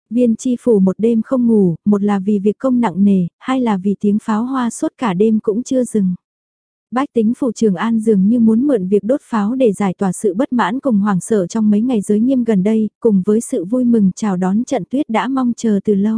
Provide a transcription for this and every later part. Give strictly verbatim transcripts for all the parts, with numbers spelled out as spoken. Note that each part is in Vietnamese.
Viên Chi Phủ một đêm không ngủ, một là vì việc công nặng nề, hai là vì tiếng pháo hoa suốt cả đêm cũng chưa dừng. Bách tính phủ Trường An dường như muốn mượn việc đốt pháo để giải tỏa sự bất mãn cùng hoảng sợ trong mấy ngày giới nghiêm gần đây, cùng với sự vui mừng chào đón trận tuyết đã mong chờ từ lâu.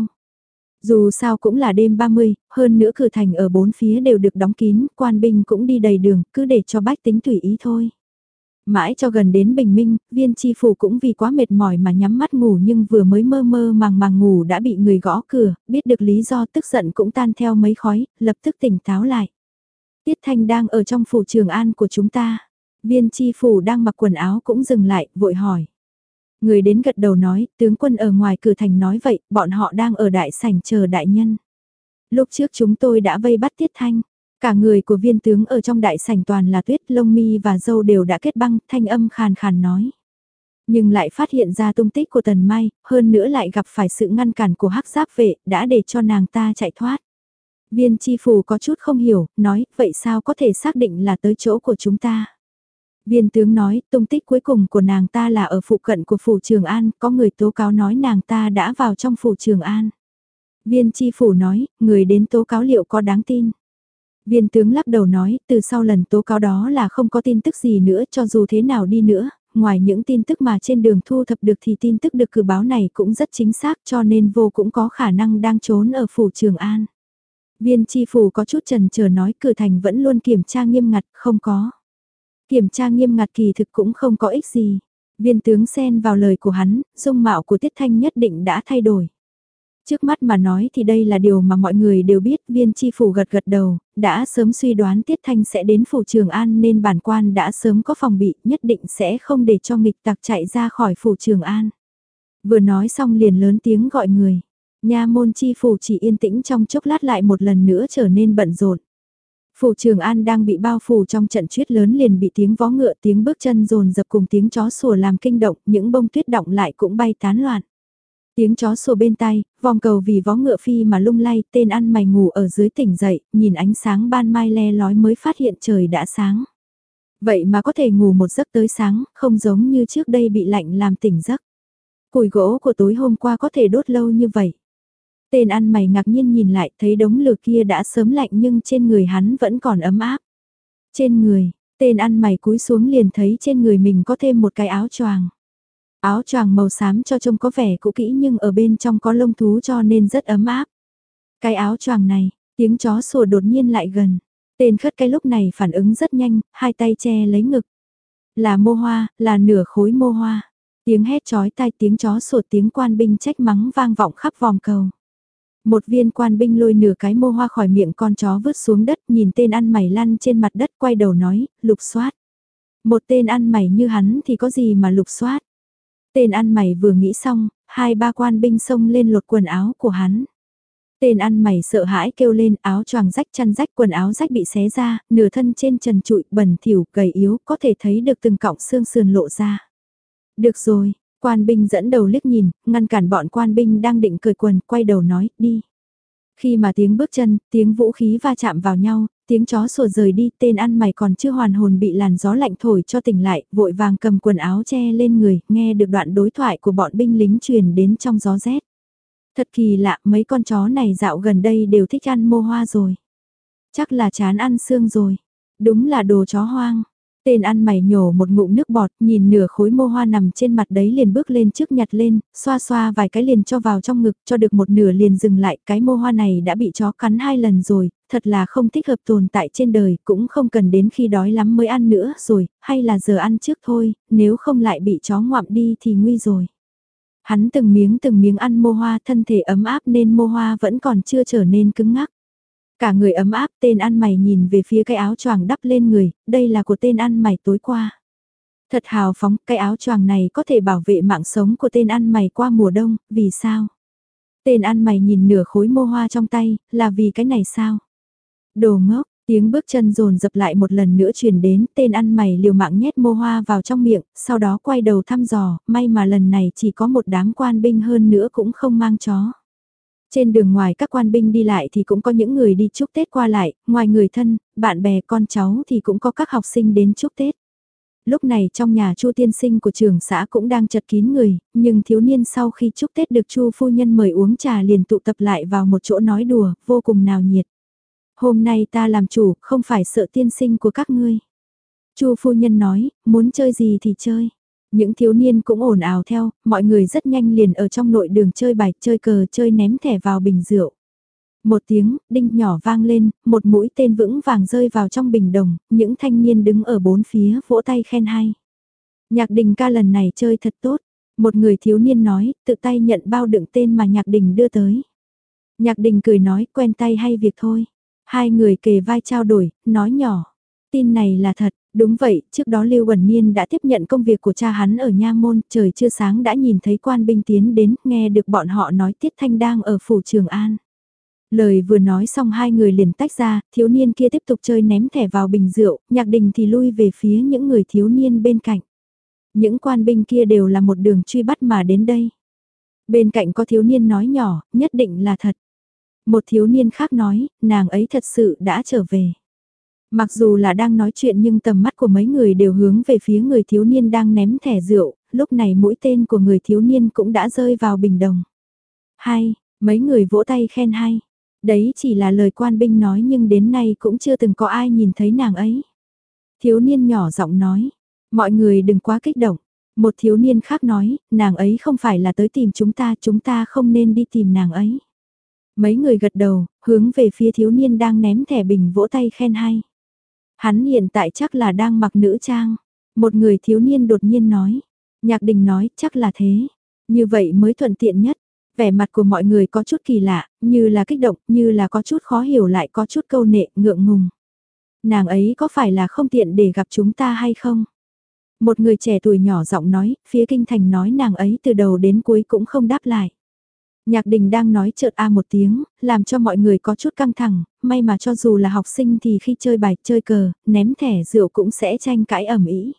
Dù sao cũng là đêm ba mươi, hơn nữa cửa thành ở bốn phía đều được đóng kín, quan binh cũng đi đầy đường, cứ để cho bách tính tùy ý thôi. Mãi cho gần đến bình minh, Viên Chi Phủ cũng vì quá mệt mỏi mà nhắm mắt ngủ, nhưng vừa mới mơ mơ màng màng ngủ đã bị người gõ cửa, biết được lý do tức giận cũng tan theo mấy khói, lập tức tỉnh táo lại. Tiết Thanh đang ở trong phủ Trường An của chúng ta. Viên Chi Phủ đang mặc quần áo cũng dừng lại, vội hỏi. Người đến gật đầu nói, tướng quân ở ngoài cửa thành nói vậy, bọn họ đang ở đại sảnh chờ đại nhân. Lúc trước chúng tôi đã vây bắt Tiết Thanh. Cả người của viên tướng ở trong đại sảnh toàn là tuyết, lông mi và râu đều đã kết băng, thanh âm khàn khàn nói. Nhưng lại phát hiện ra tung tích của Tần Mai, hơn nữa lại gặp phải sự ngăn cản của hắc giáp vệ, đã để cho nàng ta chạy thoát. Viên Chi Phủ có chút không hiểu, nói, vậy sao có thể xác định là tới chỗ của chúng ta? Viên tướng nói, tung tích cuối cùng của nàng ta là ở phụ cận của phủ Trường An, có người tố cáo nói nàng ta đã vào trong phủ Trường An. Viên Chi Phủ nói, người đến tố cáo liệu có đáng tin? Viên tướng lắc đầu nói, từ sau lần tố cáo đó là không có tin tức gì nữa, cho dù thế nào đi nữa, ngoài những tin tức mà trên đường thu thập được thì tin tức được cử báo này cũng rất chính xác, cho nên vô cũng có khả năng đang trốn ở phủ Trường An. Viên Chi Phủ có chút chần chờ nói cửa thành vẫn luôn kiểm tra nghiêm ngặt, không có. Kiểm tra nghiêm ngặt kỳ thực cũng không có ích gì. Viên tướng xen vào lời của hắn, dung mạo của Tiết Thanh nhất định đã thay đổi. Trước mắt mà nói thì đây là điều mà mọi người đều biết, Viên Chi Phủ gật gật đầu, đã sớm suy đoán Tiết Thanh sẽ đến phủ Trường An nên bản quan đã sớm có phòng bị, nhất định sẽ không để cho nghịch tặc chạy ra khỏi phủ Trường An. Vừa nói xong liền lớn tiếng gọi người. Nha môn Chi Phủ chỉ yên tĩnh trong chốc lát lại một lần nữa trở nên bận rộn. Phủ Trường An đang bị bao phủ trong trận tuyết lớn liền bị tiếng vó ngựa, tiếng bước chân dồn dập cùng tiếng chó sủa làm kinh động, những bông tuyết đọng lại cũng bay tán loạn. Tiếng chó sủa bên tai, vòng cầu vì vó ngựa phi mà lung lay, tên ăn mày ngủ ở dưới tỉnh dậy, nhìn ánh sáng ban mai le lói mới phát hiện trời đã sáng. Vậy mà có thể ngủ một giấc tới sáng, không giống như trước đây bị lạnh làm tỉnh giấc. Củi gỗ của tối hôm qua có thể đốt lâu như vậy. Tên ăn mày ngạc nhiên nhìn lại, thấy đống lửa kia đã sớm lạnh nhưng trên người hắn vẫn còn ấm áp. Trên người, tên ăn mày cúi xuống liền thấy trên người mình có thêm một cái áo choàng. Áo choàng màu xám cho trông có vẻ cũ kỹ nhưng ở bên trong có lông thú cho nên rất ấm áp. Cái áo choàng này, tiếng chó sủa đột nhiên lại gần. Tên khất cái lúc này phản ứng rất nhanh, hai tay che lấy ngực. Là mô hoa, là nửa khối mô hoa. Tiếng hét chói tai, tiếng chó sủa, tiếng quan binh trách mắng vang vọng khắp vòng cầu. Một viên quan binh lôi nửa cái mô hoa khỏi miệng con chó vứt xuống đất, nhìn tên ăn mày lăn trên mặt đất, quay đầu nói, lục soát. Một tên ăn mày như hắn thì có gì mà lục soát. Tên ăn mày vừa nghĩ xong, hai ba quan binh xông lên lột quần áo của hắn. Tên ăn mày sợ hãi kêu lên, áo choàng rách, chăn rách, quần áo rách bị xé ra, nửa thân trên trần trụi, bẩn thỉu, gầy yếu, có thể thấy được từng cọng xương sườn lộ ra. Được rồi, quan binh dẫn đầu liếc nhìn, ngăn cản bọn quan binh đang định cởi quần, quay đầu nói, đi. Khi mà tiếng bước chân, tiếng vũ khí va chạm vào nhau, tiếng chó sủa rời đi, tên ăn mày còn chưa hoàn hồn bị làn gió lạnh thổi cho tỉnh lại, vội vàng cầm quần áo che lên người, nghe được đoạn đối thoại của bọn binh lính truyền đến trong gió rét. Thật kỳ lạ, mấy con chó này dạo gần đây đều thích ăn mô hoa rồi. Chắc là chán ăn xương rồi. Đúng là đồ chó hoang. Tên ăn mày nhổ một ngụm nước bọt, nhìn nửa khối mô hoa nằm trên mặt đấy liền bước lên trước nhặt lên, xoa xoa vài cái liền cho vào trong ngực, cho được một nửa liền dừng lại, cái mô hoa này đã bị chó cắn hai lần rồi, thật là không thích hợp tồn tại trên đời, cũng không cần đến khi đói lắm mới ăn nữa rồi, hay là giờ ăn trước thôi, nếu không lại bị chó ngoạm đi thì nguy rồi. Hắn từng miếng từng miếng ăn mô hoa, thân thể ấm áp nên mô hoa vẫn còn chưa trở nên cứng ngắc. Cả người ấm áp, tên ăn mày nhìn về phía cái áo choàng đắp lên người, đây là của tên ăn mày tối qua. Thật hào phóng, cái áo choàng này có thể bảo vệ mạng sống của tên ăn mày qua mùa đông, vì sao? Tên ăn mày nhìn nửa khối mô hoa trong tay, là vì cái này sao? Đồ ngốc, tiếng bước chân dồn dập lại một lần nữa truyền đến, tên ăn mày liều mạng nhét mô hoa vào trong miệng, sau đó quay đầu thăm dò, may mà lần này chỉ có một đám quan binh hơn nữa cũng không mang chó. Trên đường ngoài các quan binh đi lại thì cũng có những người đi chúc Tết qua lại, ngoài người thân, bạn bè con cháu thì cũng có các học sinh đến chúc Tết. Lúc này trong nhà Chu tiên sinh của trường xã cũng đang chật kín người, nhưng thiếu niên sau khi chúc Tết được Chu phu nhân mời uống trà liền tụ tập lại vào một chỗ nói đùa, vô cùng náo nhiệt. Hôm nay ta làm chủ, không phải sợ tiên sinh của các ngươi. Chu phu nhân nói, muốn chơi gì thì chơi. Những thiếu niên cũng ồn ào theo, mọi người rất nhanh liền ở trong nội đường chơi bài, chơi cờ, chơi ném thẻ vào bình rượu. Một tiếng, đinh nhỏ vang lên, một mũi tên vững vàng rơi vào trong bình đồng, những thanh niên đứng ở bốn phía vỗ tay khen hay. Nhạc Đình ca lần này chơi thật tốt, một người thiếu niên nói, tự tay nhận bao đựng tên mà Nhạc Đình đưa tới. Nhạc Đình cười nói, quen tay hay việc thôi. Hai người kề vai trao đổi, nói nhỏ, tin này là thật. Đúng vậy, trước đó Lưu Bẩn Niên đã tiếp nhận công việc của cha hắn ở Nha Môn, trời chưa sáng đã nhìn thấy quan binh tiến đến, nghe được bọn họ nói Tiết Thanh đang ở phủ Trường An. Lời vừa nói xong hai người liền tách ra, thiếu niên kia tiếp tục chơi ném thẻ vào bình rượu, Nhạc Đình thì lui về phía những người thiếu niên bên cạnh. Những quan binh kia đều là một đường truy bắt mà đến đây. Bên cạnh có thiếu niên nói nhỏ, nhất định là thật. Một thiếu niên khác nói, nàng ấy thật sự đã trở về. Mặc dù là đang nói chuyện nhưng tầm mắt của mấy người đều hướng về phía người thiếu niên đang ném thẻ rượu, lúc này mũi tên của người thiếu niên cũng đã rơi vào bình đồng. Hay, mấy người vỗ tay khen hay. Đấy chỉ là lời quan binh nói nhưng đến nay cũng chưa từng có ai nhìn thấy nàng ấy. Thiếu niên nhỏ giọng nói, mọi người đừng quá kích động. Một thiếu niên khác nói, nàng ấy không phải là tới tìm chúng ta, chúng ta không nên đi tìm nàng ấy. Mấy người gật đầu, hướng về phía thiếu niên đang ném thẻ bình vỗ tay khen hay. Hắn hiện tại chắc là đang mặc nữ trang. Một người thiếu niên đột nhiên nói. Nhạc Đình nói chắc là thế. Như vậy mới thuận tiện nhất. Vẻ mặt của mọi người có chút kỳ lạ, như là kích động, như là có chút khó hiểu lại có chút câu nệ, ngượng ngùng. Nàng ấy có phải là không tiện để gặp chúng ta hay không? Một người trẻ tuổi nhỏ giọng nói, phía kinh thành nói nàng ấy từ đầu đến cuối cũng không đáp lại. Nhạc Đình đang nói chợt a một tiếng, làm cho mọi người có chút căng thẳng, may mà cho dù là học sinh thì khi chơi bài, chơi cờ, ném thẻ rượu cũng sẽ tranh cãi ầm ĩ.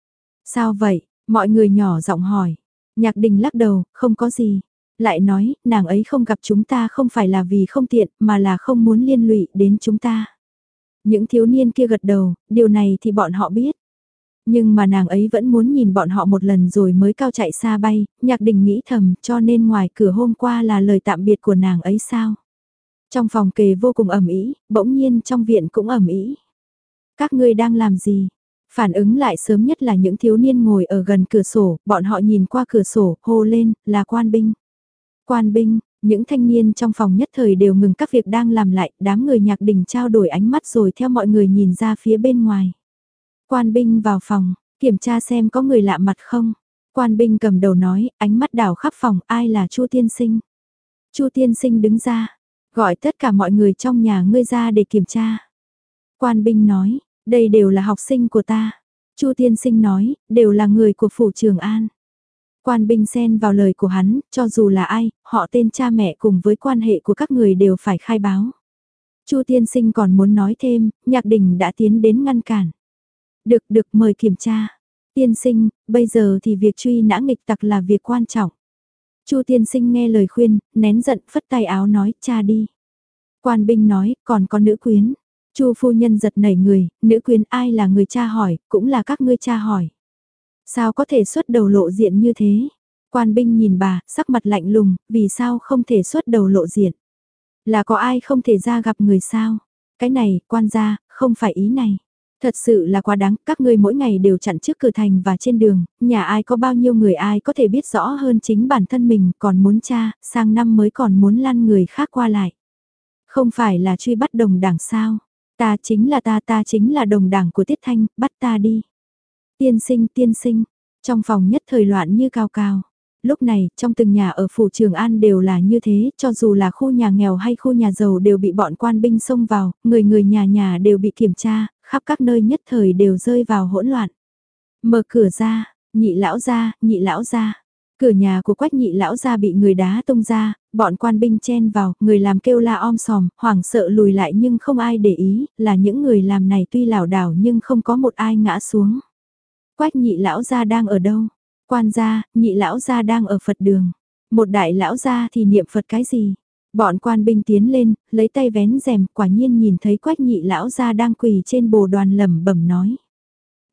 Sao vậy? Mọi người nhỏ giọng hỏi. Nhạc Đình lắc đầu, không có gì. Lại nói, nàng ấy không gặp chúng ta không phải là vì không tiện, mà là không muốn liên lụy đến chúng ta. Những thiếu niên kia gật đầu, điều này thì bọn họ biết. Nhưng mà nàng ấy vẫn muốn nhìn bọn họ một lần rồi mới cao chạy xa bay, Nhạc Đình nghĩ thầm cho nên ngoài cửa hôm qua là lời tạm biệt của nàng ấy sao. Trong phòng kề vô cùng ẩm ý, bỗng nhiên trong viện cũng ẩm ý. Các ngươi đang làm gì? Phản ứng lại sớm nhất là những thiếu niên ngồi ở gần cửa sổ, bọn họ nhìn qua cửa sổ, hô lên, là quan binh. Quan binh, những thanh niên trong phòng nhất thời đều ngừng các việc đang làm lại, đám người Nhạc Đình trao đổi ánh mắt rồi theo mọi người nhìn ra phía bên ngoài. Quan binh vào phòng, kiểm tra xem có người lạ mặt không. Quan binh cầm đầu nói, ánh mắt đảo khắp phòng, ai là Chu tiên sinh. Chu tiên sinh đứng ra, gọi tất cả mọi người trong nhà ngươi ra để kiểm tra. Quan binh nói, đây đều là học sinh của ta. Chu tiên sinh nói, đều là người của phủ Trường An. Quan binh xen vào lời của hắn, cho dù là ai, họ tên cha mẹ cùng với quan hệ của các người đều phải khai báo. Chu tiên sinh còn muốn nói thêm, Nhạc Đình đã tiến đến ngăn cản. Được được mời kiểm tra. Tiên sinh, bây giờ thì việc truy nã nghịch tặc là việc quan trọng. Chu tiên sinh nghe lời khuyên, nén giận phất tay áo nói, cha đi. Quan binh nói, còn có nữ quyến. Chu phu nhân giật nảy người, nữ quyến ai là người cha hỏi, cũng là các ngươi cha hỏi. Sao có thể xuất đầu lộ diện như thế? Quan binh nhìn bà, sắc mặt lạnh lùng, vì sao không thể xuất đầu lộ diện? Là có ai không thể ra gặp người sao? Cái này, quan gia, không phải ý này. Thật sự là quá đáng, các ngươi mỗi ngày đều chặn trước cửa thành và trên đường, nhà ai có bao nhiêu người ai có thể biết rõ hơn chính bản thân mình, còn muốn tra, sang năm mới còn muốn lăn người khác qua lại. Không phải là truy bắt đồng đảng sao? Ta chính là ta, ta chính là đồng đảng của Tiết Thanh, bắt ta đi. Tiên sinh, tiên sinh, trong phòng nhất thời loạn như cao cao. Lúc này, trong từng nhà ở phủ Trường An đều là như thế, cho dù là khu nhà nghèo hay khu nhà giàu đều bị bọn quan binh xông vào, người người nhà nhà đều bị kiểm tra, khắp các nơi nhất thời đều rơi vào hỗn loạn. Mở cửa ra, nhị lão ra, nhị lão ra. Cửa nhà của Quách nhị lão ra bị người đá tung ra, bọn quan binh chen vào, người làm kêu la om sòm, hoảng sợ lùi lại nhưng không ai để ý, là những người làm này tuy lảo đảo nhưng không có một ai ngã xuống. Quách nhị lão gia đang ở đâu? Quan gia, nhị lão gia đang ở Phật đường. Một đại lão gia thì niệm Phật cái gì? Bọn quan binh tiến lên, lấy tay vén rèm, quả nhiên nhìn thấy Quách nhị lão gia đang quỳ trên bồ đoàn lẩm bẩm nói.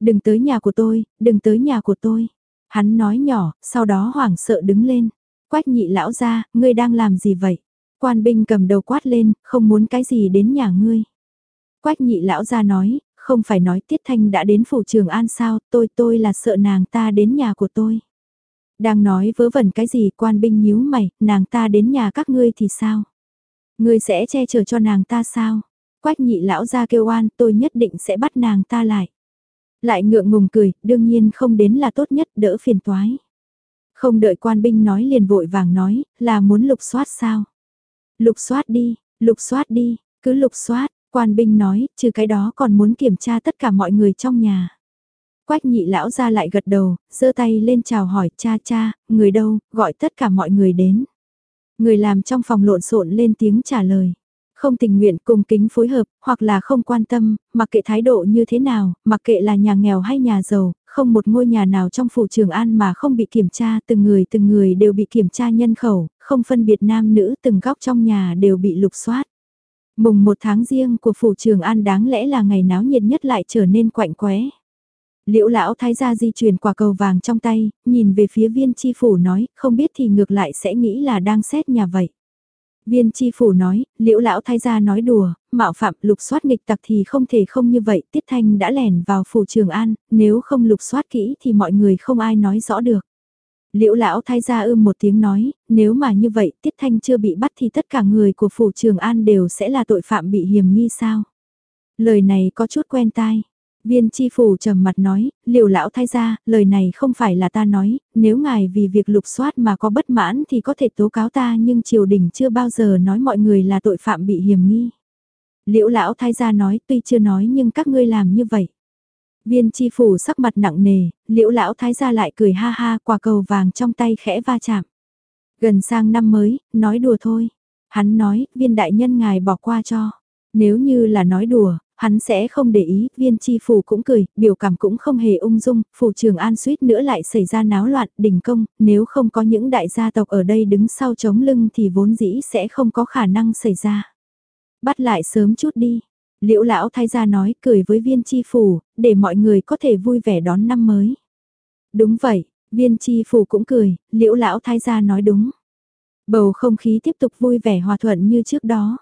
Đừng tới nhà của tôi, đừng tới nhà của tôi. Hắn nói nhỏ, sau đó hoảng sợ đứng lên. Quách nhị lão ra, ngươi đang làm gì vậy? Quan binh cầm đầu quát lên, không muốn cái gì đến nhà ngươi. Quách nhị lão ra nói, không phải nói Tiết Thanh đã đến phủ Trường An sao, tôi tôi là sợ nàng ta đến nhà của tôi. Đang nói vớ vẩn cái gì, quan binh nhíu mày, nàng ta đến nhà các ngươi thì sao? Ngươi sẽ che chở cho nàng ta sao? Quách nhị lão ra kêu oan, tôi nhất định sẽ bắt nàng ta lại. Lại ngượng ngùng cười, đương nhiên không đến là tốt nhất, đỡ phiền toái. Không đợi quan binh nói liền vội vàng nói, là muốn lục soát sao? Lục soát đi, lục soát đi, cứ lục soát, quan binh nói, trừ cái đó còn muốn kiểm tra tất cả mọi người trong nhà. Quách nhị lão ra lại gật đầu, giơ tay lên chào hỏi, cha cha, người đâu, gọi tất cả mọi người đến. Người làm trong phòng lộn xộn lên tiếng trả lời. Không tình nguyện cùng kính phối hợp, hoặc là không quan tâm, mặc kệ thái độ như thế nào, mặc kệ là nhà nghèo hay nhà giàu, không một ngôi nhà nào trong phủ Trường An mà không bị kiểm tra, từng người từng người đều bị kiểm tra nhân khẩu, không phân biệt nam nữ, từng góc trong nhà đều bị lục soát. Mùng một tháng riêng của phủ Trường An đáng lẽ là ngày náo nhiệt nhất lại trở nên quạnh quẽ. Liễu lão thái gia di chuyển quả cầu vàng trong tay, nhìn về phía viên chi phủ nói, không biết thì ngược lại sẽ nghĩ là đang xét nhà vậy. Viên chi phủ nói, liễu lão thái gia nói đùa, mạo phạm lục soát nghịch tặc thì không thể không như vậy, Tiết Thanh đã lẻn vào phủ Trường An, nếu không lục soát kỹ thì mọi người không ai nói rõ được. Liễu lão thái gia ưm một tiếng nói, nếu mà như vậy Tiết Thanh chưa bị bắt thì tất cả người của phủ Trường An đều sẽ là tội phạm bị hiềm nghi sao? Lời này có chút quen tai. Viên chi phủ trầm mặt nói, liều lão thái gia, lời này không phải là ta nói, nếu ngài vì việc lục soát mà có bất mãn thì có thể tố cáo ta nhưng triều đình chưa bao giờ nói mọi người là tội phạm bị hiềm nghi. Liễu lão thái gia nói tuy chưa nói nhưng các ngươi làm như vậy. Viên chi phủ sắc mặt nặng nề, liễu lão thái gia lại cười ha ha, quả cầu vàng trong tay khẽ va chạm. Gần sang năm mới, nói đùa thôi. Hắn nói, viên đại nhân ngài bỏ qua cho. Nếu như là nói đùa, hắn sẽ không để ý, viên chi phủ cũng cười, biểu cảm cũng không hề ung dung, phủ Trường An suýt nữa lại xảy ra náo loạn, đình công, nếu không có những đại gia tộc ở đây đứng sau chống lưng thì vốn dĩ sẽ không có khả năng xảy ra. Bắt lại sớm chút đi, liễu lão thái gia nói, cười với viên chi phủ, để mọi người có thể vui vẻ đón năm mới. Đúng vậy, viên chi phủ cũng cười, liễu lão thái gia nói đúng. Bầu không khí tiếp tục vui vẻ hòa thuận như trước đó.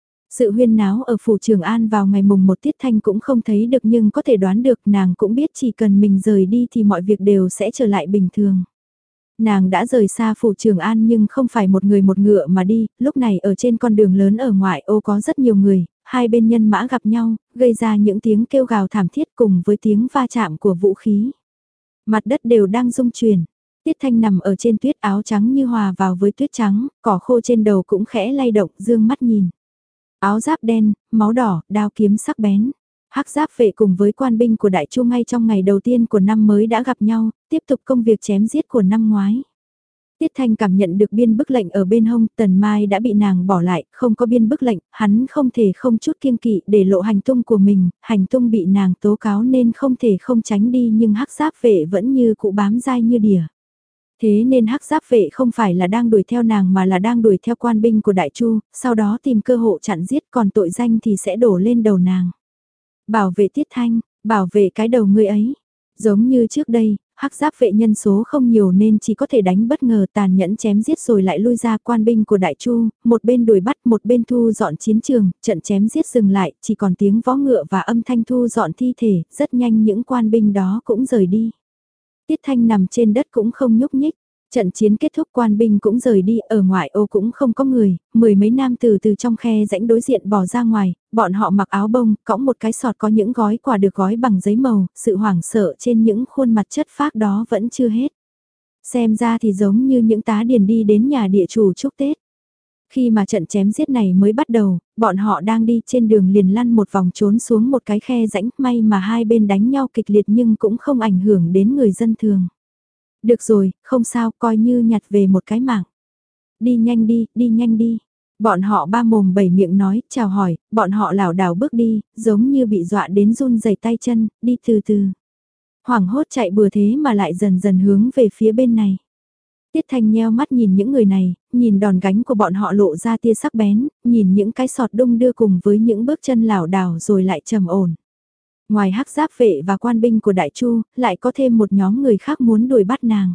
Sự huyên náo ở phủ Trường An vào ngày mùng một Tiết Thanh cũng không thấy được nhưng có thể đoán được nàng cũng biết chỉ cần mình rời đi thì mọi việc đều sẽ trở lại bình thường. Nàng đã rời xa phủ Trường An nhưng không phải một người một ngựa mà đi, lúc này ở trên con đường lớn ở ngoại ô có rất nhiều người, hai bên nhân mã gặp nhau, gây ra những tiếng kêu gào thảm thiết cùng với tiếng va chạm của vũ khí. Mặt đất đều đang rung chuyển. Tiết Thanh nằm ở trên tuyết áo trắng như hòa vào với tuyết trắng, cỏ khô trên đầu cũng khẽ lay động, dương mắt nhìn. Áo giáp đen, máu đỏ, đao kiếm sắc bén. Hắc giáp vệ cùng với quan binh của Đại Chu ngay trong ngày đầu tiên của năm mới đã gặp nhau, tiếp tục công việc chém giết của năm ngoái. Tiết Thanh cảm nhận được biên bức lệnh ở bên hông, Tần Mai đã bị nàng bỏ lại, không có biên bức lệnh, hắn không thể không chút kiêng kỵ để lộ hành tung của mình, hành tung bị nàng tố cáo nên không thể không tránh đi nhưng hắc giáp vệ vẫn như cụ bám dai như đỉa. Thế nên hắc giáp vệ không phải là đang đuổi theo nàng mà là đang đuổi theo quan binh của Đại Chu, sau đó tìm cơ hội chặn giết còn tội danh thì sẽ đổ lên đầu nàng. Bảo vệ Tiết Thanh, bảo vệ cái đầu ngươi ấy. Giống như trước đây, hắc giáp vệ nhân số không nhiều nên chỉ có thể đánh bất ngờ tàn nhẫn chém giết rồi lại lui ra quan binh của Đại Chu, một bên đuổi bắt một bên thu dọn chiến trường, trận chém giết dừng lại, chỉ còn tiếng vó ngựa và âm thanh thu dọn thi thể, rất nhanh những quan binh đó cũng rời đi. Tiết Thanh nằm trên đất cũng không nhúc nhích. Trận chiến kết thúc quan binh cũng rời đi, ở ngoại ô cũng không có người, mười mấy nam từ từ trong khe rãnh đối diện bỏ ra ngoài, bọn họ mặc áo bông, cõng một cái sọt có những gói quà được gói bằng giấy màu, sự hoảng sợ trên những khuôn mặt chất phác đó vẫn chưa hết. Xem ra thì giống như những tá điền đi đến nhà địa chủ chúc Tết. Khi mà trận chém giết này mới bắt đầu, bọn họ đang đi trên đường liền lăn một vòng trốn xuống một cái khe rãnh, may mà hai bên đánh nhau kịch liệt nhưng cũng không ảnh hưởng đến người dân thường. Được rồi, không sao, coi như nhặt về một cái mạng. Đi nhanh đi, đi nhanh đi. Bọn họ ba mồm bảy miệng nói, chào hỏi, bọn họ lảo đảo bước đi, giống như bị dọa đến run rẩy tay chân, đi từ từ. Hoảng hốt chạy bừa thế mà lại dần dần hướng về phía bên này. Tiết Thanh nheo mắt nhìn những người này, nhìn đòn gánh của bọn họ lộ ra tia sắc bén, nhìn những cái sọt đung đưa cùng với những bước chân lảo đảo rồi lại trầm ổn. Ngoài hắc giáp vệ và quan binh của Đại Chu, lại có thêm một nhóm người khác muốn đuổi bắt nàng.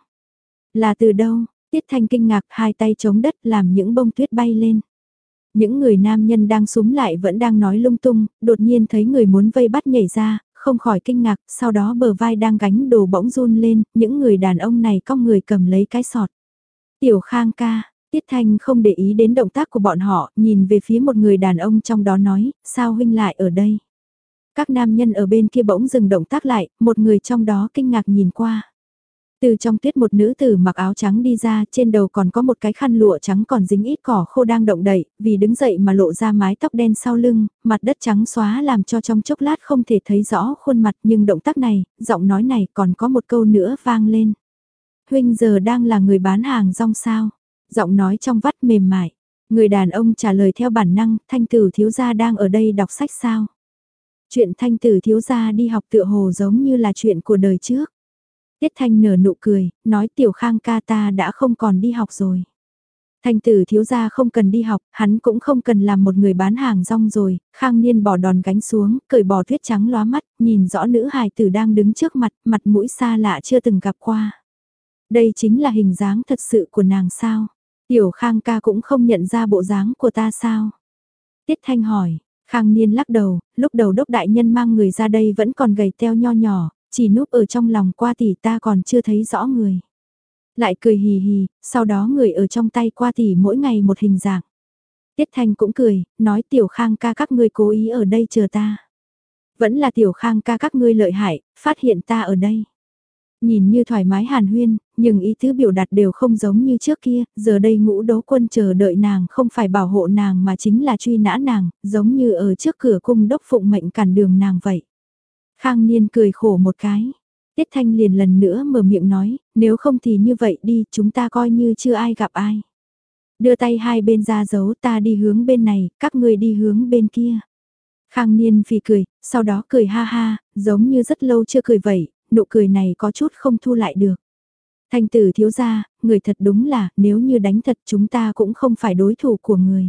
Là từ đâu? Tiết Thanh kinh ngạc, hai tay chống đất làm những bông tuyết bay lên. Những người nam nhân đang súm lại vẫn đang nói lung tung, đột nhiên thấy người muốn vây bắt nhảy ra, không khỏi kinh ngạc, sau đó bờ vai đang gánh đồ bỗng run lên, những người đàn ông này có người cầm lấy cái sọt. Tiểu Khang ca, Tiết Thanh không để ý đến động tác của bọn họ, nhìn về phía một người đàn ông trong đó nói, sao huynh lại ở đây? Các nam nhân ở bên kia bỗng dừng động tác lại, một người trong đó kinh ngạc nhìn qua. Từ trong tuyết một nữ tử mặc áo trắng đi ra, trên đầu còn có một cái khăn lụa trắng còn dính ít cỏ khô đang động đậy, vì đứng dậy mà lộ ra mái tóc đen sau lưng, mặt đất trắng xóa làm cho trong chốc lát không thể thấy rõ khuôn mặt, nhưng động tác này, giọng nói này còn có một câu nữa vang lên. Huynh giờ đang là người bán hàng rong sao? Giọng nói trong vắt mềm mại. Người đàn ông trả lời theo bản năng, Thanh tử thiếu gia đang ở đây đọc sách sao? Chuyện Thanh tử thiếu gia đi học tựa hồ giống như là chuyện của đời trước. Tiết Thanh nở nụ cười, nói Tiểu Khang ca ta đã không còn đi học rồi. Thanh tử thiếu gia không cần đi học, hắn cũng không cần làm một người bán hàng rong rồi. Khang Niên bỏ đòn gánh xuống, cởi bỏ tuyết trắng lóa mắt, nhìn rõ nữ hài tử đang đứng trước mặt, mặt mũi xa lạ chưa từng gặp qua. Đây chính là hình dáng thật sự của nàng sao? Tiểu Khang ca cũng không nhận ra bộ dáng của ta sao? Tiết Thanh hỏi, Khang Niên lắc đầu, lúc đầu Đốc đại nhân mang người ra đây vẫn còn gầy teo nho nhỏ, chỉ núp ở trong lòng qua tỷ ta còn chưa thấy rõ người. Lại cười hì hì, sau đó người ở trong tay qua tỷ mỗi ngày một hình dạng. Tiết Thanh cũng cười, nói Tiểu Khang ca các ngươi cố ý ở đây chờ ta. Vẫn là Tiểu Khang ca các ngươi lợi hại, phát hiện ta ở đây. Nhìn như thoải mái hàn huyên, nhưng ý tứ biểu đạt đều không giống như trước kia, giờ đây Ngũ Đấu Quân chờ đợi nàng không phải bảo hộ nàng mà chính là truy nã nàng, giống như ở trước cửa cung đốc phụng mệnh cản đường nàng vậy. Khang Niên cười khổ một cái. Tiết Thanh liền lần nữa mở miệng nói, nếu không thì như vậy đi, chúng ta coi như chưa ai gặp ai. Đưa tay hai bên ra dấu, ta đi hướng bên này, các ngươi đi hướng bên kia. Khang Niên phì cười, sau đó cười ha ha, giống như rất lâu chưa cười vậy, nụ cười này có chút không thu lại được. Thanh tử thiếu gia, người thật đúng là, nếu như đánh thật chúng ta cũng không phải đối thủ của người.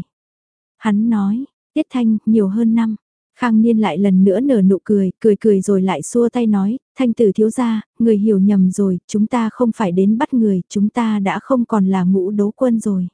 Hắn nói, Tiết Thanh, nhiều hơn năm. Khang Niên lại lần nữa nở nụ cười, cười cười rồi lại xua tay nói, Thanh tử thiếu gia, người hiểu nhầm rồi, chúng ta không phải đến bắt người, chúng ta đã không còn là Ngũ Đấu Quân rồi.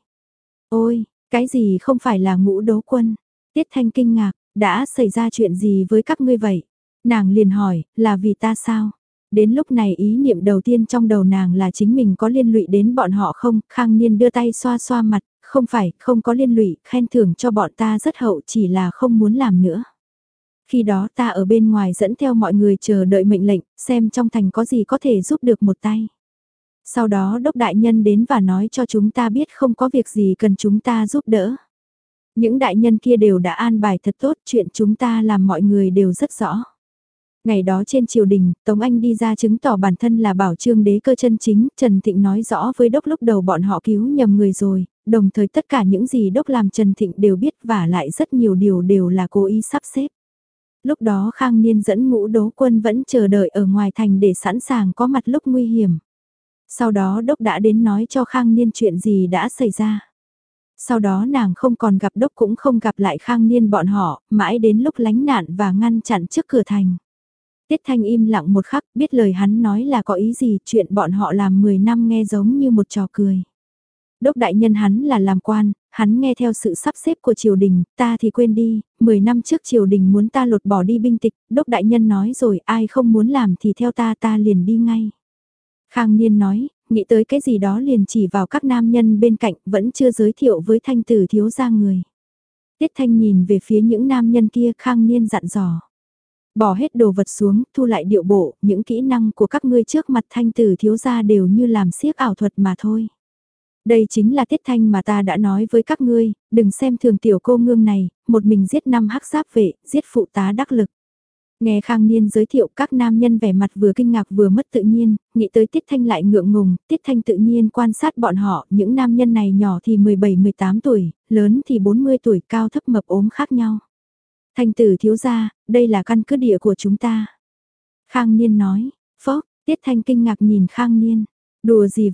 Ôi, cái gì không phải là Ngũ Đấu Quân? Tiết Thanh kinh ngạc, đã xảy ra chuyện gì với các ngươi vậy? Nàng liền hỏi, là vì ta sao? Đến lúc này ý niệm đầu tiên trong đầu nàng là chính mình có liên lụy đến bọn họ không? Khang Niên đưa tay xoa xoa mặt, không phải, không có liên lụy, khen thưởng cho bọn ta rất hậu chỉ là không muốn làm nữa. Khi đó ta ở bên ngoài dẫn theo mọi người chờ đợi mệnh lệnh, xem trong thành có gì có thể giúp được một tay. Sau đó đốc đại nhân đến và nói cho chúng ta biết không có việc gì cần chúng ta giúp đỡ. Những đại nhân kia đều đã an bài thật tốt, chuyện chúng ta làm mọi người đều rất rõ. Ngày đó trên triều đình, Tống Anh đi ra chứng tỏ bản thân là bảo trương đế cơ chân chính, Trần Thịnh nói rõ với đốc lúc đầu bọn họ cứu nhầm người rồi, đồng thời tất cả những gì đốc làm Trần Thịnh đều biết và lại rất nhiều điều đều là cố ý sắp xếp. Lúc đó Khang Niên dẫn Ngũ Đấu Quân vẫn chờ đợi ở ngoài thành để sẵn sàng có mặt lúc nguy hiểm. Sau đó đốc đã đến nói cho Khang Niên chuyện gì đã xảy ra. Sau đó nàng không còn gặp đốc cũng không gặp lại Khang Niên bọn họ, mãi đến lúc lánh nạn và ngăn chặn trước cửa thành. Tiết Thanh im lặng một khắc, biết lời hắn nói là có ý gì, chuyện bọn họ làm mười năm nghe giống như một trò cười. Đốc đại nhân hắn là làm quan, hắn nghe theo sự sắp xếp của triều đình, ta thì quên đi, mười năm trước triều đình muốn ta lột bỏ đi binh tịch, đốc đại nhân nói rồi ai không muốn làm thì theo ta ta liền đi ngay. Khang Niên nói, nghĩ tới cái gì đó liền chỉ vào các nam nhân bên cạnh vẫn chưa giới thiệu với Thanh tử thiếu gia người. Tiết Thanh nhìn về phía những nam nhân kia Khang Niên dặn dò. Bỏ hết đồ vật xuống, thu lại điệu bộ, những kỹ năng của các ngươi trước mặt Thanh tử thiếu gia đều như làm xiếc ảo thuật mà thôi. Đây chính là Tiết Thanh mà ta đã nói với các ngươi, đừng xem thường tiểu cô nương này, một mình giết năm hắc giáp vệ, giết phụ tá đắc lực. Nghe Khang Niên giới thiệu các nam nhân vẻ mặt vừa kinh ngạc vừa mất tự nhiên, nghĩ tới Tiết Thanh lại ngượng ngùng, Tiết Thanh tự nhiên quan sát bọn họ, những nam nhân này nhỏ thì mười bảy mười tám tuổi, lớn thì bốn mươi tuổi, cao thấp mập ốm khác nhau. Thanh tử thiếu gia, đây là căn cứ địa của chúng ta. Khang Niên nói, phốc, Tiết Thanh kinh ngạc nhìn Khang Niên, đùa gì vậy,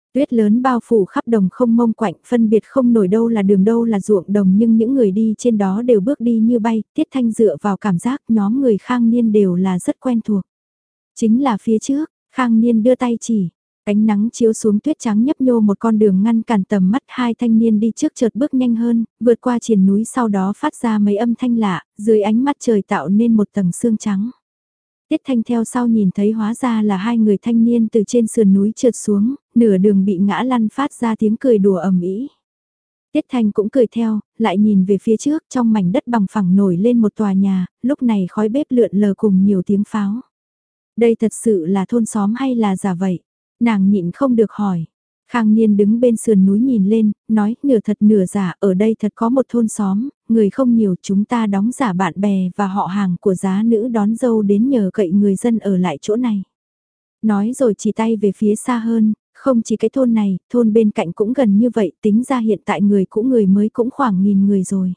Tuyết lớn bao phủ khắp đồng không mông quạnh, phân biệt không nổi đâu là đường đâu là ruộng đồng, nhưng những người đi trên đó đều bước đi như bay, Tiết Thanh dựa vào cảm giác nhóm người Khang Niên đều là rất quen thuộc. Chính là phía trước, Khang Niên đưa tay chỉ, ánh nắng chiếu xuống tuyết trắng nhấp nhô một con đường ngăn cản tầm mắt, hai thanh niên đi trước chợt bước nhanh hơn, vượt qua triền núi sau đó phát ra mấy âm thanh lạ, dưới ánh mắt trời tạo nên một tầng sương trắng. Tiết Thanh theo sau nhìn thấy hóa ra là hai người thanh niên từ trên sườn núi trượt xuống, nửa đường bị ngã lăn phát ra tiếng cười đùa ầm ĩ. Tiết Thanh cũng cười theo, lại nhìn về phía trước, trong mảnh đất bằng phẳng nổi lên một tòa nhà, lúc này khói bếp lượn lờ cùng nhiều tiếng pháo. Đây thật sự là thôn xóm hay là giả vậy? Nàng nhịn không được hỏi. Khang Niên đứng bên sườn núi nhìn lên, nói nửa thật nửa giả, ở đây thật có một thôn xóm, người không nhiều, chúng ta đóng giả bạn bè và họ hàng của giá nữ đón dâu đến nhờ cậy người dân ở lại chỗ này. Nói rồi chỉ tay về phía xa hơn, không chỉ cái thôn này, thôn bên cạnh cũng gần như vậy, tính ra hiện tại người cũ người mới cũng khoảng nghìn người rồi.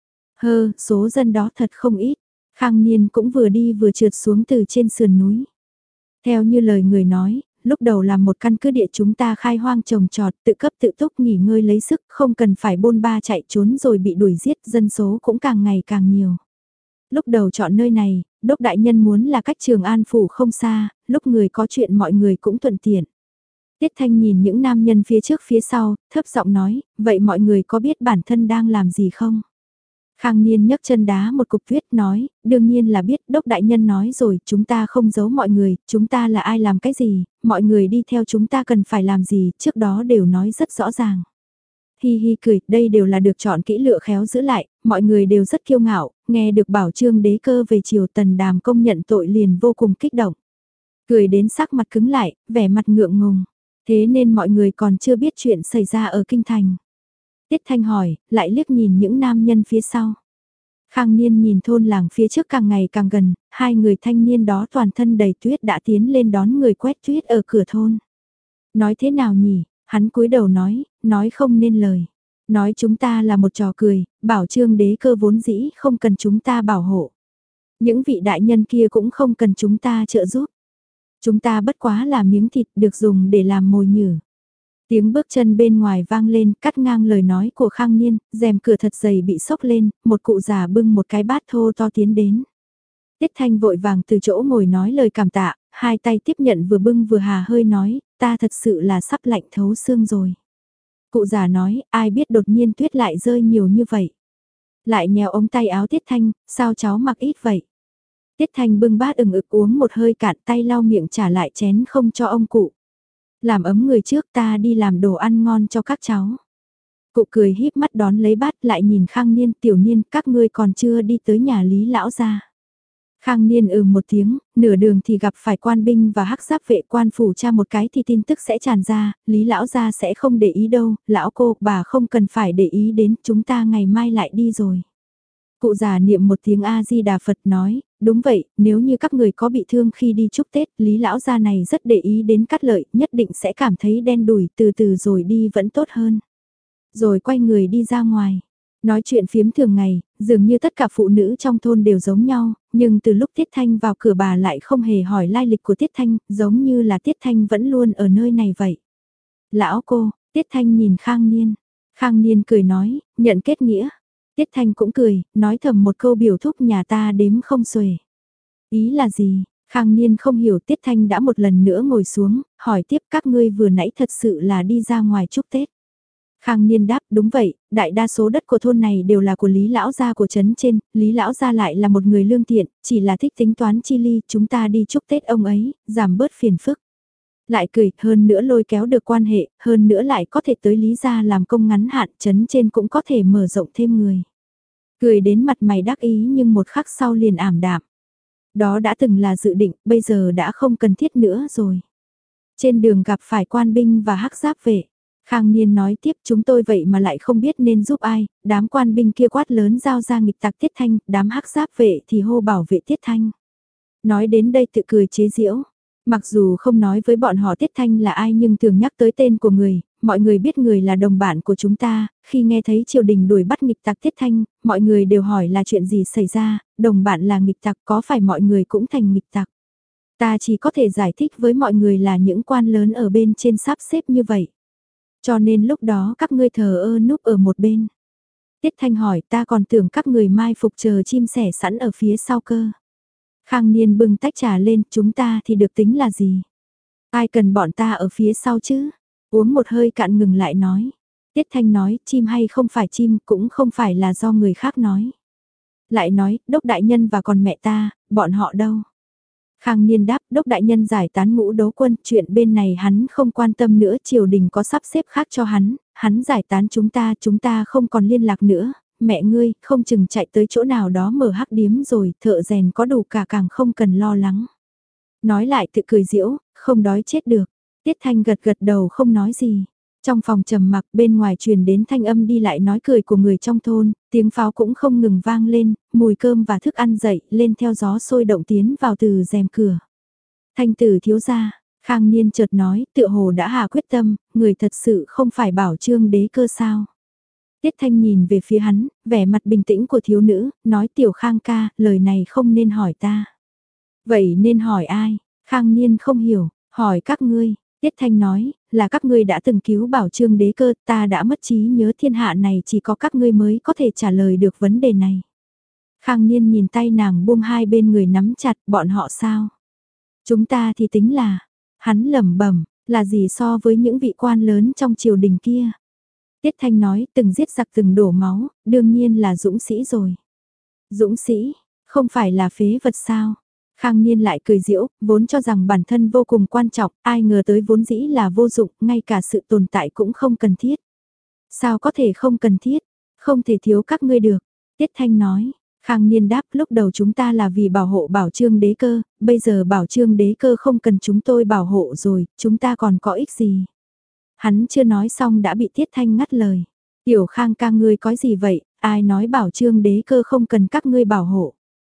Hơ, số dân đó thật không ít. Khang Niên cũng vừa đi vừa trượt xuống từ trên sườn núi. Theo như lời người nói, lúc đầu làm một căn cứ địa chúng ta khai hoang trồng trọt, tự cấp tự túc nghỉ ngơi lấy sức, không cần phải bôn ba chạy trốn rồi bị đuổi giết, dân số cũng càng ngày càng nhiều. Lúc đầu chọn nơi này, Đốc đại nhân muốn là cách Trường An phủ không xa, lúc người có chuyện mọi người cũng thuận tiện. Tiết Thanh nhìn những nam nhân phía trước phía sau, thấp giọng nói, vậy mọi người có biết bản thân đang làm gì không? Khang Niên nhấc chân đá một cục tuyết nói, đương nhiên là biết, Đốc đại nhân nói rồi, chúng ta không giấu mọi người, chúng ta là ai làm cái gì, mọi người đi theo chúng ta cần phải làm gì, trước đó đều nói rất rõ ràng. Hi hi cười, đây đều là được chọn kỹ lựa khéo giữ lại, mọi người đều rất kiêu ngạo, nghe được bảo Trương đế cơ về chiều Tần Đàm công nhận tội liền vô cùng kích động. Cười đến sắc mặt cứng lại, vẻ mặt ngượng ngùng, thế nên mọi người còn chưa biết chuyện xảy ra ở Kinh Thành. Tiết Thanh hỏi, lại liếc nhìn những nam nhân phía sau. Khang Niên nhìn thôn làng phía trước càng ngày càng gần, hai người thanh niên đó toàn thân đầy tuyết đã tiến lên đón người quét tuyết ở cửa thôn. Nói thế nào nhỉ, hắn cúi đầu nói, nói không nên lời. Nói chúng ta là một trò cười, bảo Trương đế cơ vốn dĩ không cần chúng ta bảo hộ. Những vị đại nhân kia cũng không cần chúng ta trợ giúp. Chúng ta bất quá là miếng thịt được dùng để làm mồi nhử. Tiếng bước chân bên ngoài vang lên, cắt ngang lời nói của Khang Niên, rèm cửa thật dày bị sốc lên, một cụ già bưng một cái bát thô to tiến đến. Tiết Thanh vội vàng từ chỗ ngồi nói lời cảm tạ, hai tay tiếp nhận vừa bưng vừa hà hơi nói, ta thật sự là sắp lạnh thấu xương rồi. Cụ già nói, ai biết đột nhiên tuyết lại rơi nhiều như vậy. Lại nhéo ống tay áo Tiết Thanh, sao cháu mặc ít vậy? Tiết Thanh bưng bát ừng ực uống một hơi cạn tay lau miệng trả lại chén không cho ông cụ. Làm ấm người trước ta đi làm đồ ăn ngon cho các cháu. Cụ cười híp mắt đón lấy bát lại nhìn Khang Niên tiểu Niên các ngươi còn chưa đi tới nhà Lý Lão gia. Khang Niên ừ một tiếng, nửa đường thì gặp phải quan binh và hắc giáp vệ quan phủ tra một cái thì tin tức sẽ tràn ra, Lý Lão gia sẽ không để ý đâu, lão cô bà không cần phải để ý đến chúng ta ngày mai lại đi rồi. Cụ già niệm một tiếng A-di-đà Phật nói, đúng vậy, nếu như các người có bị thương khi đi chúc Tết, Lý Lão gia này rất để ý đến cắt lợi, nhất định sẽ cảm thấy đen đủi từ từ rồi đi vẫn tốt hơn. Rồi quay người đi ra ngoài. Nói chuyện phiếm thường ngày, dường như tất cả phụ nữ trong thôn đều giống nhau, nhưng từ lúc Tiết Thanh vào cửa bà lại không hề hỏi lai lịch của Tiết Thanh, giống như là Tiết Thanh vẫn luôn ở nơi này vậy. Lão cô, Tiết Thanh nhìn Khang Niên. Khang Niên cười nói, nhận kết nghĩa. Tiết Thanh cũng cười, nói thầm một câu biểu thúc nhà ta đếm không xuể. Ý là gì? Khang Niên không hiểu Tiết Thanh đã một lần nữa ngồi xuống, hỏi tiếp các ngươi vừa nãy thật sự là đi ra ngoài chúc Tết. Khang Niên đáp đúng vậy, đại đa số đất của thôn này đều là của Lý Lão gia của trấn trên, Lý Lão gia lại là một người lương thiện, chỉ là thích tính toán chi ly, chúng ta đi chúc Tết ông ấy, giảm bớt phiền phức. Lại cười, hơn nữa lôi kéo được quan hệ, hơn nữa lại có thể tới Lý gia làm công ngắn hạn, trấn trên cũng có thể mở rộng thêm người. Cười đến mặt mày đắc ý nhưng một khắc sau liền ảm đạm. Đó đã từng là dự định, bây giờ đã không cần thiết nữa rồi. Trên đường gặp phải quan binh và hắc giáp vệ. Khang Niên nói tiếp chúng tôi vậy mà lại không biết nên giúp ai, đám quan binh kia quát lớn giao ra nghịch tặc Tiết Thanh, đám hắc giáp vệ thì hô bảo vệ Tiết Thanh. Nói đến đây tự cười chế giễu, mặc dù không nói với bọn họ Tiết Thanh là ai nhưng thường nhắc tới tên của người, mọi người biết người là đồng bạn của chúng ta, khi nghe thấy triều đình đuổi bắt nghịch tặc Tiết Thanh, mọi người đều hỏi là chuyện gì xảy ra, đồng bạn là nghịch tặc có phải mọi người cũng thành nghịch tặc. Ta chỉ có thể giải thích với mọi người là những quan lớn ở bên trên sắp xếp như vậy. Cho nên lúc đó các ngươi thờ ơ núp ở một bên. Tiết Thanh hỏi ta còn tưởng các người mai phục chờ chim sẻ sẵn ở phía sau cơ. Khang Niên bưng tách trà lên, chúng ta thì được tính là gì? Ai cần bọn ta ở phía sau chứ? Uống một hơi cạn ngừng lại nói. Tiết Thanh nói, chim hay không phải chim cũng không phải là do người khác nói. Lại nói, đốc đại nhân và còn mẹ ta, bọn họ đâu? Khang Niên đáp, đốc đại nhân giải tán ngũ đấu quân, chuyện bên này hắn không quan tâm nữa, triều đình có sắp xếp khác cho hắn, hắn giải tán chúng ta, chúng ta không còn liên lạc nữa, mẹ ngươi, không chừng chạy tới chỗ nào đó mở hắc điếm rồi, thợ rèn có đủ cả càng không cần lo lắng. Nói lại tự cười giễu, không đói chết được, Tiết Thanh gật gật đầu không nói gì. Trong phòng trầm mặc bên ngoài truyền đến thanh âm đi lại nói cười của người trong thôn, tiếng pháo cũng không ngừng vang lên, mùi cơm và thức ăn dậy lên theo gió sôi động tiến vào từ rèm cửa. Thanh tử thiếu gia, Khang Niên chợt nói, tựa hồ đã hạ quyết tâm, người thật sự không phải Bảo Trương đế cơ sao. Tiết Thanh nhìn về phía hắn, vẻ mặt bình tĩnh của thiếu nữ, nói tiểu Khang ca, lời này không nên hỏi ta. Vậy nên hỏi ai? Khang Niên không hiểu, hỏi các ngươi. Tiết Thanh nói, là các ngươi đã từng cứu Bảo Trương đế cơ, ta đã mất trí nhớ thiên hạ này chỉ có các ngươi mới có thể trả lời được vấn đề này. Khang Niên nhìn tay nàng buông hai bên người nắm chặt, bọn họ sao? Chúng ta thì tính là, hắn lẩm bẩm, là gì so với những vị quan lớn trong triều đình kia? Tiết Thanh nói, từng giết giặc từng đổ máu, đương nhiên là dũng sĩ rồi. Dũng sĩ, không phải là phế vật sao? Khang Niên lại cười giễu, vốn cho rằng bản thân vô cùng quan trọng, ai ngờ tới vốn dĩ là vô dụng, ngay cả sự tồn tại cũng không cần thiết. Sao có thể không cần thiết, không thể thiếu các ngươi được, Tiết Thanh nói. Khang Niên đáp, lúc đầu chúng ta là vì bảo hộ Bảo Trương đế cơ, bây giờ Bảo Trương đế cơ không cần chúng tôi bảo hộ rồi, chúng ta còn có ích gì. Hắn chưa nói xong đã bị Tiết Thanh ngắt lời. Tiểu Khang ca ngươi có gì vậy, ai nói Bảo Trương đế cơ không cần các ngươi bảo hộ.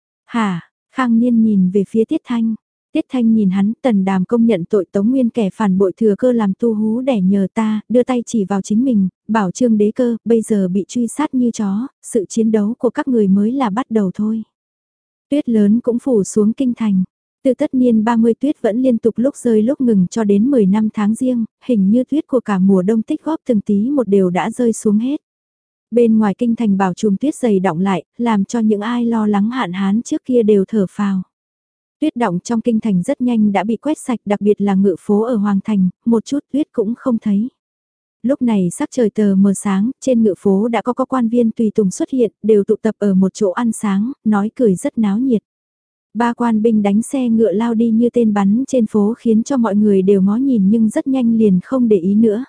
Hả? Khang Niên nhìn về phía Tiết Thanh. Tiết Thanh nhìn hắn, Tần Đàm công nhận tội Tống Nguyên kẻ phản bội thừa cơ làm tu hú đẻ nhờ ta, đưa tay chỉ vào chính mình, bảo Trương đế cơ, bây giờ bị truy sát như chó, sự chiến đấu của các người mới là bắt đầu thôi. Tuyết lớn cũng phủ xuống kinh thành. Từ tất niên ba mươi tuyết vẫn liên tục lúc rơi lúc ngừng cho đến mười năm tháng riêng, hình như tuyết của cả mùa đông tích góp từng tí một đều đã rơi xuống hết. Bên ngoài kinh thành bảo trùm tuyết dày đọng lại, làm cho những ai lo lắng hạn hán trước kia đều thở phào. Tuyết đọng trong kinh thành rất nhanh đã bị quét sạch, đặc biệt là ngự phố ở Hoàng Thành, một chút tuyết cũng không thấy. Lúc này sắc trời tờ mờ sáng, trên ngự phố đã có có quan viên tùy tùng xuất hiện, đều tụ tập ở một chỗ ăn sáng, nói cười rất náo nhiệt. Ba quan binh đánh xe ngựa lao đi như tên bắn trên phố khiến cho mọi người đều ngó nhìn nhưng rất nhanh liền không để ý nữa.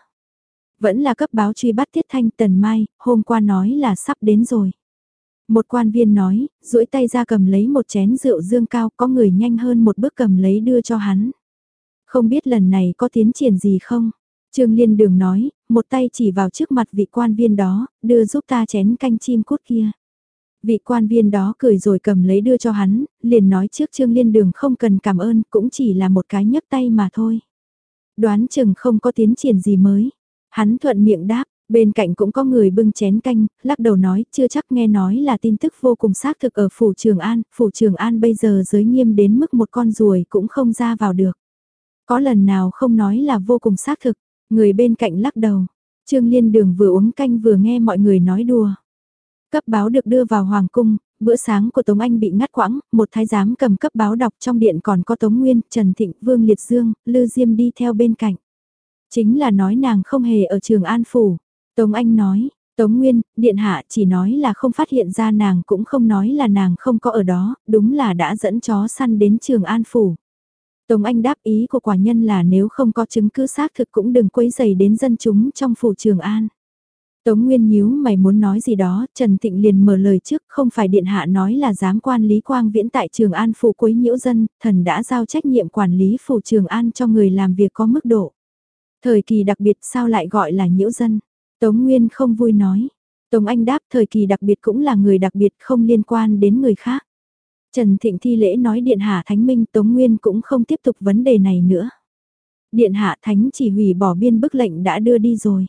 Vẫn là cấp báo truy bắt Tiết Thanh. Tần Mai, hôm qua nói là sắp đến rồi. Một quan viên nói, duỗi tay ra cầm lấy một chén rượu dương cao, có người nhanh hơn một bước cầm lấy đưa cho hắn. Không biết lần này có tiến triển gì không? Trương Liên Đường nói, một tay chỉ vào trước mặt vị quan viên đó, đưa giúp ta chén canh chim cút kia. Vị quan viên đó cười rồi cầm lấy đưa cho hắn, liền nói trước Trương Liên Đường không cần cảm ơn, cũng chỉ là một cái nhấc tay mà thôi. Đoán chừng không có tiến triển gì mới. Hắn thuận miệng đáp, bên cạnh cũng có người bưng chén canh, lắc đầu nói, chưa chắc, nghe nói là tin tức vô cùng xác thực ở Phủ Trường An, Phủ Trường An bây giờ giới nghiêm đến mức một con ruồi cũng không ra vào được. Có lần nào không nói là vô cùng xác thực, người bên cạnh lắc đầu. Trương Liên Đường vừa uống canh vừa nghe mọi người nói đùa. Cấp báo được đưa vào Hoàng Cung, bữa sáng của Tống Anh bị ngắt quãng, một thái giám cầm cấp báo đọc, trong điện còn có Tống Nguyên, Trần Thịnh, Vương Liệt Dương, Lư Diêm đi theo bên cạnh. Chính là nói nàng không hề ở Trường An Phủ. Tống Anh nói, Tống Nguyên, điện hạ chỉ nói là không phát hiện ra nàng, cũng không nói là nàng không có ở đó, đúng là đã dẫn chó săn đến Trường An Phủ. Tống Anh đáp ý của quả nhân là nếu không có chứng cứ xác thực cũng đừng quấy rầy đến dân chúng trong Phủ Trường An. Tống Nguyên nhíu mày muốn nói gì đó, Trần Thịnh liền mở lời trước, không phải điện hạ nói là giám quan Lý Quang Viễn tại Trường An Phủ quấy nhiễu dân, thần đã giao trách nhiệm quản lý Phủ Trường An cho người làm việc có mức độ. Thời kỳ đặc biệt sao lại gọi là nhiễu dân? Tống Nguyên không vui nói. Tống Anh đáp thời kỳ đặc biệt cũng là người đặc biệt không liên quan đến người khác. Trần Thịnh thi lễ nói điện hạ thánh minh, Tống Nguyên cũng không tiếp tục vấn đề này nữa. Điện hạ thánh chỉ hủy bỏ biên bức lệnh đã đưa đi rồi.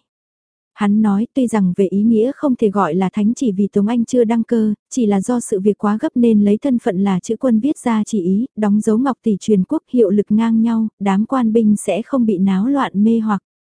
Hắn nói tuy rằng về ý nghĩa không thể gọi là thánh chỉ vì Tống Anh chưa đăng cơ, chỉ là do sự việc quá gấp nên lấy thân phận là chữ quân viết ra chỉ ý, đóng dấu ngọc tỷ truyền quốc hiệu lực ngang nhau, đám quan binh sẽ không bị náo loạn mê hoặc.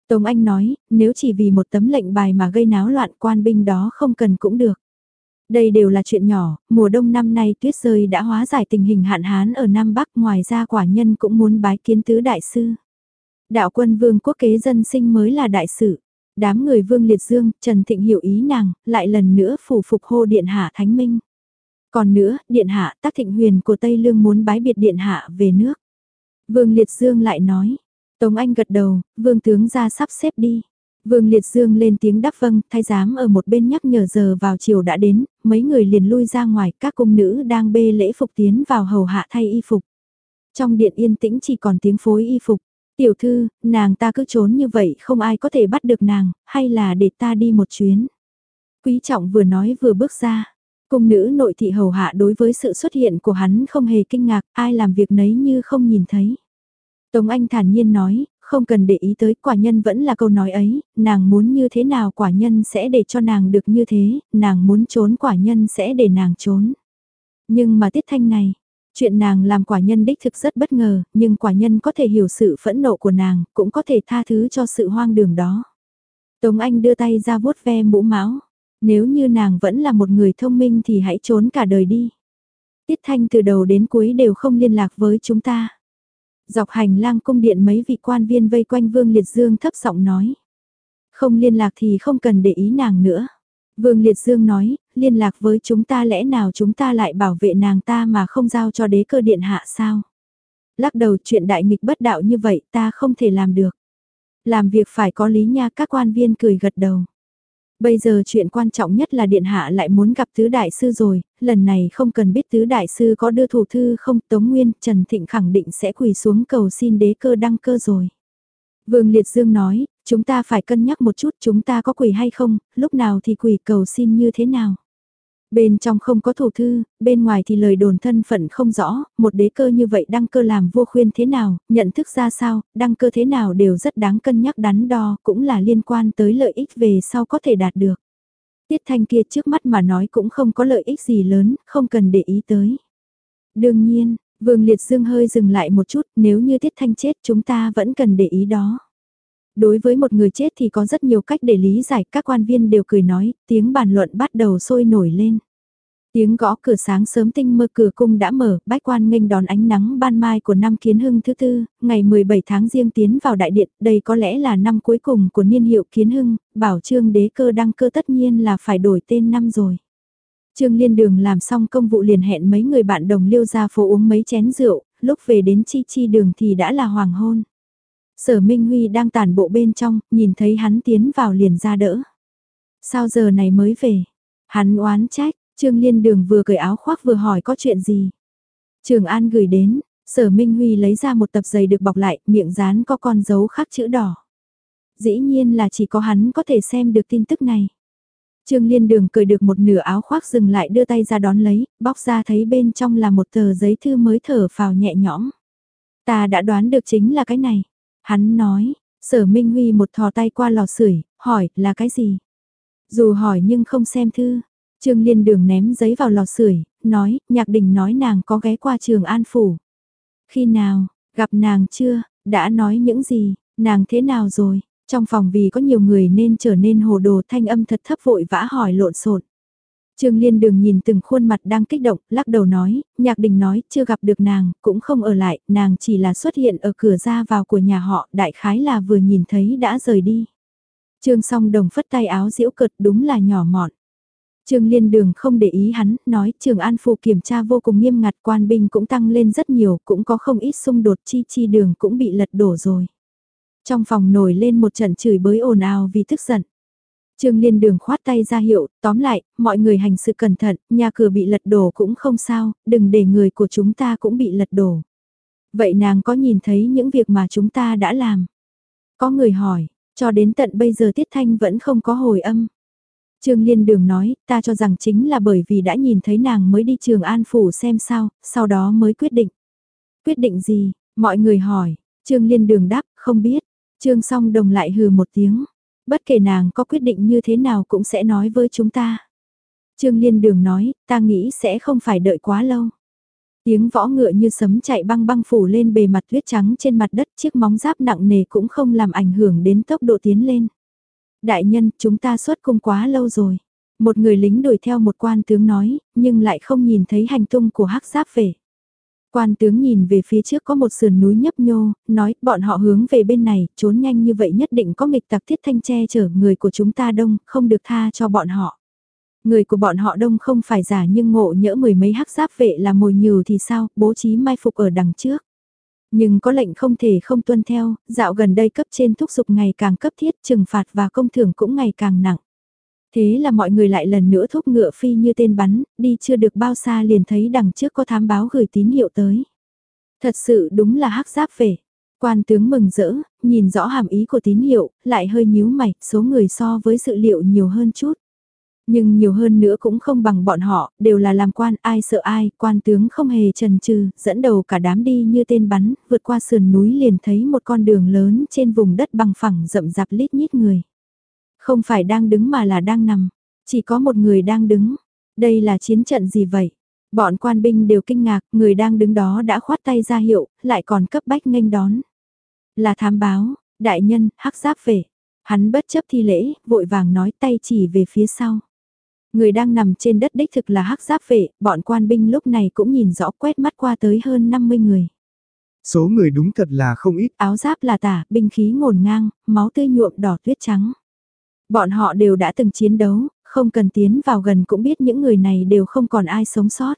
Tống Anh nói, nếu chỉ vì một tấm lệnh bài mà gây náo loạn quan binh đó không cần cũng được. Đây đều là chuyện nhỏ, mùa đông năm nay tuyết rơi đã hóa giải tình hình hạn hán ở Nam Bắc, ngoài ra quả nhân cũng muốn bái kiến tứ đại sư. Đạo quân vương quốc kế dân sinh mới là đại sự. Đám người Vương Liệt Dương, Trần Thịnh hiểu ý nàng, lại lần nữa phủ phục hô Điện Hạ Thánh Minh. Còn nữa, Điện Hạ Tắc Thịnh Huyền của Tây Lương muốn bái biệt Điện Hạ về nước. Vương Liệt Dương lại nói, Tống Anh gật đầu, Vương tướng ra sắp xếp đi. Vương Liệt Dương lên tiếng đáp vâng, thái giám ở một bên nhắc nhở giờ vào chiều đã đến, mấy người liền lui ra ngoài, các cung nữ đang bê lễ phục tiến vào hầu hạ thay y phục. Trong điện yên tĩnh chỉ còn tiếng phối y phục. Tiểu thư, nàng ta cứ trốn như vậy không ai có thể bắt được nàng, hay là để ta đi một chuyến. Quý trọng vừa nói vừa bước ra. Cung nữ nội thị hầu hạ đối với sự xuất hiện của hắn không hề kinh ngạc, ai làm việc nấy như không nhìn thấy. Tống Anh thản nhiên nói, không cần để ý tới, quả nhân vẫn là câu nói ấy, nàng muốn như thế nào quả nhân sẽ để cho nàng được như thế, nàng muốn trốn quả nhân sẽ để nàng trốn. Nhưng mà Tiết Thanh này, chuyện nàng làm quả nhân đích thực rất bất ngờ, nhưng quả nhân có thể hiểu sự phẫn nộ của nàng, cũng có thể tha thứ cho sự hoang đường đó. Tống Anh đưa tay ra vuốt ve mũ máu, nếu như nàng vẫn là một người thông minh thì hãy trốn cả đời đi. Tiết Thanh từ đầu đến cuối đều không liên lạc với chúng ta. Dọc hành lang cung điện mấy vị quan viên vây quanh Vương Liệt Dương thấp giọng nói. Không liên lạc thì không cần để ý nàng nữa. Vương Liệt Dương nói, liên lạc với chúng ta lẽ nào chúng ta lại bảo vệ nàng ta mà không giao cho đế cơ điện hạ sao? Lắc đầu chuyện đại nghịch bất đạo như vậy ta không thể làm được. Làm việc phải có lý nha, các quan viên cười gật đầu. Bây giờ chuyện quan trọng nhất là điện hạ lại muốn gặp tứ đại sư rồi, lần này không cần biết tứ đại sư có đưa thủ thư không, Tống Nguyên, Trần Thịnh khẳng định sẽ quỳ xuống cầu xin đế cơ đăng cơ rồi. Vương Liệt Dương nói, chúng ta phải cân nhắc một chút chúng ta có quỳ hay không, lúc nào thì quỳ cầu xin như thế nào. Bên trong không có thủ thư, bên ngoài thì lời đồn thân phận không rõ, một đế cơ như vậy đăng cơ làm vua khuyên thế nào, nhận thức ra sao, đăng cơ thế nào đều rất đáng cân nhắc đắn đo, cũng là liên quan tới lợi ích về sau có thể đạt được. Tiết Thanh kia trước mắt mà nói cũng không có lợi ích gì lớn, không cần để ý tới. Đương nhiên, Vương Liệt Dương hơi dừng lại một chút, nếu như Tiết Thanh chết chúng ta vẫn cần để ý đó. Đối với một người chết thì có rất nhiều cách để lý giải, các quan viên đều cười nói, tiếng bàn luận bắt đầu sôi nổi lên. Tiếng gõ cửa sáng sớm tinh mơ cửa cung đã mở, bách quan nghênh đón ánh nắng ban mai của năm Kiến Hưng thứ tư, ngày mười bảy tháng Giêng tiến vào đại điện, đây có lẽ là năm cuối cùng của niên hiệu Kiến Hưng, bảo Trương đế cơ đăng cơ tất nhiên là phải đổi tên năm rồi. Trương Liên Đường làm xong công vụ liền hẹn mấy người bạn đồng liêu ra phố uống mấy chén rượu, lúc về đến Chi Chi Đường thì đã là hoàng hôn. Sở Minh Huy đang tản bộ bên trong, nhìn thấy hắn tiến vào liền ra đỡ. Sao giờ này mới về? Hắn oán trách, Trương Liên Đường vừa cởi áo khoác vừa hỏi có chuyện gì. Trường An gửi đến, Sở Minh Huy lấy ra một tập giấy được bọc lại, miệng dán có con dấu khắc chữ đỏ. Dĩ nhiên là chỉ có hắn có thể xem được tin tức này. Trương Liên Đường cởi được một nửa áo khoác dừng lại đưa tay ra đón lấy, bóc ra thấy bên trong là một tờ giấy thư mới thở phào nhẹ nhõm. Ta đã đoán được chính là cái này. Hắn nói, Sở Minh Huy một thò tay qua lò sưởi, hỏi là cái gì? Dù hỏi nhưng không xem thư. Trương Liên Đường ném giấy vào lò sưởi, nói, Nhạc Đình nói nàng có ghé qua Trường An Phủ. Khi nào, gặp nàng chưa, đã nói những gì, nàng thế nào rồi? Trong phòng vì có nhiều người nên trở nên hồ đồ, thanh âm thật thấp vội vã hỏi lộn xộn. Trương Liên Đường nhìn từng khuôn mặt đang kích động, lắc đầu nói, Nhạc Đình nói, chưa gặp được nàng, cũng không ở lại, nàng chỉ là xuất hiện ở cửa ra vào của nhà họ, đại khái là vừa nhìn thấy đã rời đi. Trương Song Đồng phất tay áo giễu cợt, đúng là nhỏ mọn. Trương Liên Đường không để ý hắn, nói Trường An Phủ kiểm tra vô cùng nghiêm ngặt, quan binh cũng tăng lên rất nhiều, cũng có không ít xung đột, Chi Chi Đường cũng bị lật đổ rồi. Trong phòng nổi lên một trận chửi bới ồn ào vì tức giận. Trương Liên Đường khoát tay ra hiệu, tóm lại, mọi người hành sự cẩn thận, nhà cửa bị lật đổ cũng không sao, đừng để người của chúng ta cũng bị lật đổ. Vậy nàng có nhìn thấy những việc mà chúng ta đã làm? Có người hỏi, cho đến tận bây giờ Tiết Thanh vẫn không có hồi âm. Trương Liên Đường nói, ta cho rằng chính là bởi vì đã nhìn thấy nàng mới đi Trường An Phủ xem sao, sau đó mới quyết định. Quyết định gì? Mọi người hỏi, Trương Liên Đường đáp, không biết. Trương Song Đồng lại hừ một tiếng. Bất kể nàng có quyết định như thế nào cũng sẽ nói với chúng ta. Trương Liên Đường nói, ta nghĩ sẽ không phải đợi quá lâu. Tiếng võ ngựa như sấm chạy băng băng phủ lên bề mặt tuyết trắng trên mặt đất, chiếc móng giáp nặng nề cũng không làm ảnh hưởng đến tốc độ tiến lên. Đại nhân, chúng ta xuất cung quá lâu rồi. Một người lính đuổi theo một quan tướng nói, nhưng lại không nhìn thấy hành tung của hắc giáp vệ. Quan tướng nhìn về phía trước có một sườn núi nhấp nhô, nói bọn họ hướng về bên này, trốn nhanh như vậy nhất định có nghịch tặc thiết thanh che chở người của chúng ta đông, không được tha cho bọn họ. Người của bọn họ đông không phải giả nhưng ngộ nhỡ mười mấy hắc giáp vệ là mồi nhừ thì sao, bố trí mai phục ở đằng trước. Nhưng có lệnh không thể không tuân theo, dạo gần đây cấp trên thúc giục ngày càng cấp thiết, trừng phạt và công thưởng cũng ngày càng nặng. Thế là mọi người lại lần nữa thúc ngựa phi như tên bắn, đi chưa được bao xa liền thấy đằng trước có thám báo gửi tín hiệu tới. Thật sự đúng là hắc giáp vệ. Quan tướng mừng rỡ, nhìn rõ hàm ý của tín hiệu, lại hơi nhíu mày, số người so với sự liệu nhiều hơn chút. Nhưng nhiều hơn nữa cũng không bằng bọn họ, đều là làm quan, ai sợ ai, quan tướng không hề chần chừ, dẫn đầu cả đám đi như tên bắn, vượt qua sườn núi liền thấy một con đường lớn trên vùng đất bằng phẳng rậm rạp lít nhít người. Không phải đang đứng mà là đang nằm, chỉ có một người đang đứng. Đây là chiến trận gì vậy? Bọn quan binh đều kinh ngạc, người đang đứng đó đã khoát tay ra hiệu, lại còn cấp bách nghênh đón. Là thám báo, đại nhân, hắc giáp về. Hắn bất chấp thi lễ, vội vàng nói tay chỉ về phía sau. Người đang nằm trên đất đích thực là hắc giáp vệ, bọn quan binh lúc này cũng nhìn rõ quét mắt qua tới hơn năm mươi người. Số người đúng thật là không ít. Áo giáp là tả, binh khí ngổn ngang, máu tươi nhuộm đỏ tuyết trắng. Bọn họ đều đã từng chiến đấu, không cần tiến vào gần cũng biết những người này đều không còn ai sống sót.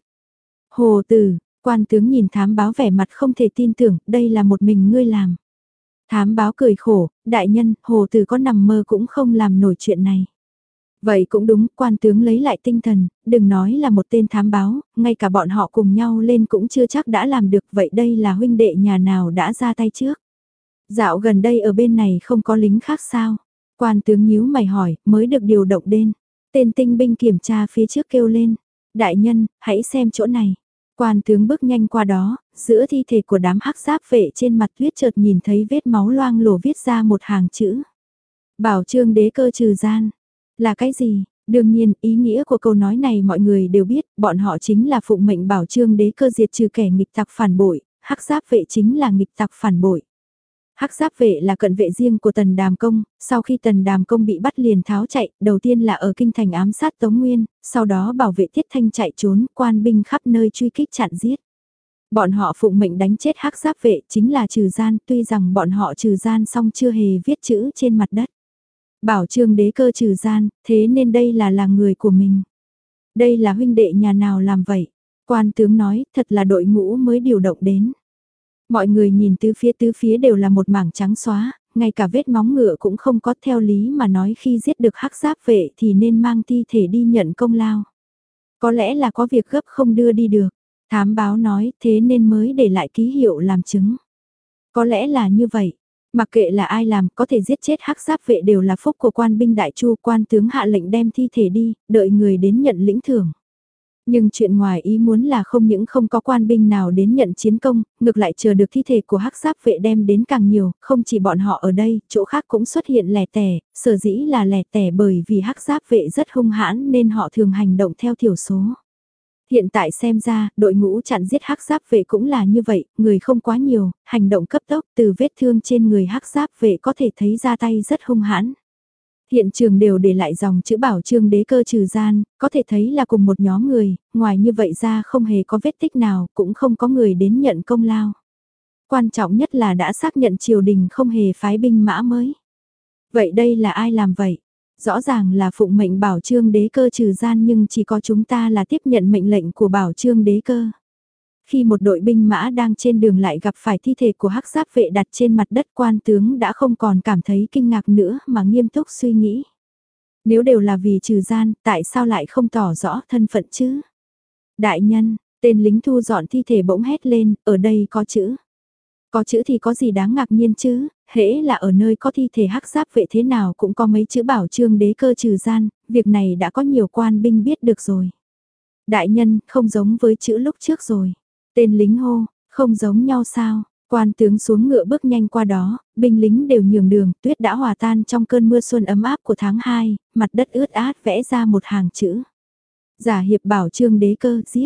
Hồ Tử, quan tướng nhìn thám báo vẻ mặt không thể tin tưởng, đây là một mình ngươi làm. Thám báo cười khổ, đại nhân, Hồ Tử có nằm mơ cũng không làm nổi chuyện này. Vậy cũng đúng, quan tướng lấy lại tinh thần, đừng nói là một tên thám báo, ngay cả bọn họ cùng nhau lên cũng chưa chắc đã làm được, vậy đây là huynh đệ nhà nào đã ra tay trước. Dạo gần đây ở bên này không có lính khác sao? Quan tướng nhíu mày hỏi, mới được điều động đến. Tên tinh binh kiểm tra phía trước kêu lên, đại nhân, hãy xem chỗ này. Quan tướng bước nhanh qua đó, giữa thi thể của đám hắc giáp vệ trên mặt tuyết chợt nhìn thấy vết máu loang lổ viết ra một hàng chữ. Bảo trương đế cơ trừ gian. Là cái gì? Đương nhiên, ý nghĩa của câu nói này mọi người đều biết, bọn họ chính là phụng mệnh bảo trương đế cơ diệt trừ kẻ nghịch tặc phản bội, hắc giáp vệ chính là nghịch tặc phản bội. Hắc giáp vệ là cận vệ riêng của Tần Đàm Công, sau khi Tần Đàm Công bị bắt liền tháo chạy, đầu tiên là ở kinh thành ám sát Tống Nguyên, sau đó bảo vệ Tiết Thanh chạy trốn, quan binh khắp nơi truy kích chặn giết. Bọn họ phụng mệnh đánh chết hắc giáp vệ chính là trừ gian, tuy rằng bọn họ trừ gian xong chưa hề viết chữ trên mặt đất. Bảo trương đế cơ trừ gian, thế nên đây là là người của mình. Đây là huynh đệ nhà nào làm vậy? Quan tướng nói, thật là đội ngũ mới điều động đến. Mọi người nhìn tứ phía tứ phía đều là một mảng trắng xóa, ngay cả vết móng ngựa cũng không có, theo lý mà nói khi giết được hắc giáp vệ thì nên mang thi thể đi nhận công lao. Có lẽ là có việc gấp không đưa đi được. Thám báo nói, thế nên mới để lại ký hiệu làm chứng. Có lẽ là như vậy. Mặc kệ là ai làm, có thể giết chết hắc giáp vệ đều là phúc của quan binh đại chu, quan tướng hạ lệnh đem thi thể đi, đợi người đến nhận lĩnh thưởng. Nhưng chuyện ngoài ý muốn là không những không có quan binh nào đến nhận chiến công, ngược lại chờ được thi thể của hắc giáp vệ đem đến càng nhiều, không chỉ bọn họ ở đây, chỗ khác cũng xuất hiện lẻ tẻ, sở dĩ là lẻ tẻ bởi vì hắc giáp vệ rất hung hãn nên họ thường hành động theo thiểu số. Hiện tại xem ra, đội ngũ chặn giết hắc giáp vệ cũng là như vậy, người không quá nhiều, hành động cấp tốc, từ vết thương trên người hắc giáp vệ có thể thấy ra tay rất hung hãn. Hiện trường đều để lại dòng chữ bảo trương đế cơ trừ gian, có thể thấy là cùng một nhóm người, ngoài như vậy ra không hề có vết tích nào, cũng không có người đến nhận công lao. Quan trọng nhất là đã xác nhận triều đình không hề phái binh mã mới. Vậy đây là ai làm vậy? Rõ ràng là phụng mệnh bảo trương đế cơ trừ gian nhưng chỉ có chúng ta là tiếp nhận mệnh lệnh của bảo trương đế cơ. Khi một đội binh mã đang trên đường lại gặp phải thi thể của hắc giáp vệ đặt trên mặt đất, quan tướng đã không còn cảm thấy kinh ngạc nữa mà nghiêm túc suy nghĩ. Nếu đều là vì trừ gian, tại sao lại không tỏ rõ thân phận chứ? Đại nhân, tên lính thu dọn thi thể bỗng hét lên, ở đây có chữ. Có chữ thì có gì đáng ngạc nhiên chứ, hễ là ở nơi có thi thể hắc giáp vệ thế nào cũng có mấy chữ bảo trương đế cơ trừ gian, việc này đã có nhiều quan binh biết được rồi. Đại nhân, không giống với chữ lúc trước rồi. Tên lính hô, không giống nhau sao? Quan tướng xuống ngựa bước nhanh qua đó, binh lính đều nhường đường, tuyết đã hòa tan trong cơn mưa xuân ấm áp của tháng hai, mặt đất ướt át vẽ ra một hàng chữ. Giả hiệp bảo trương đế cơ, giết.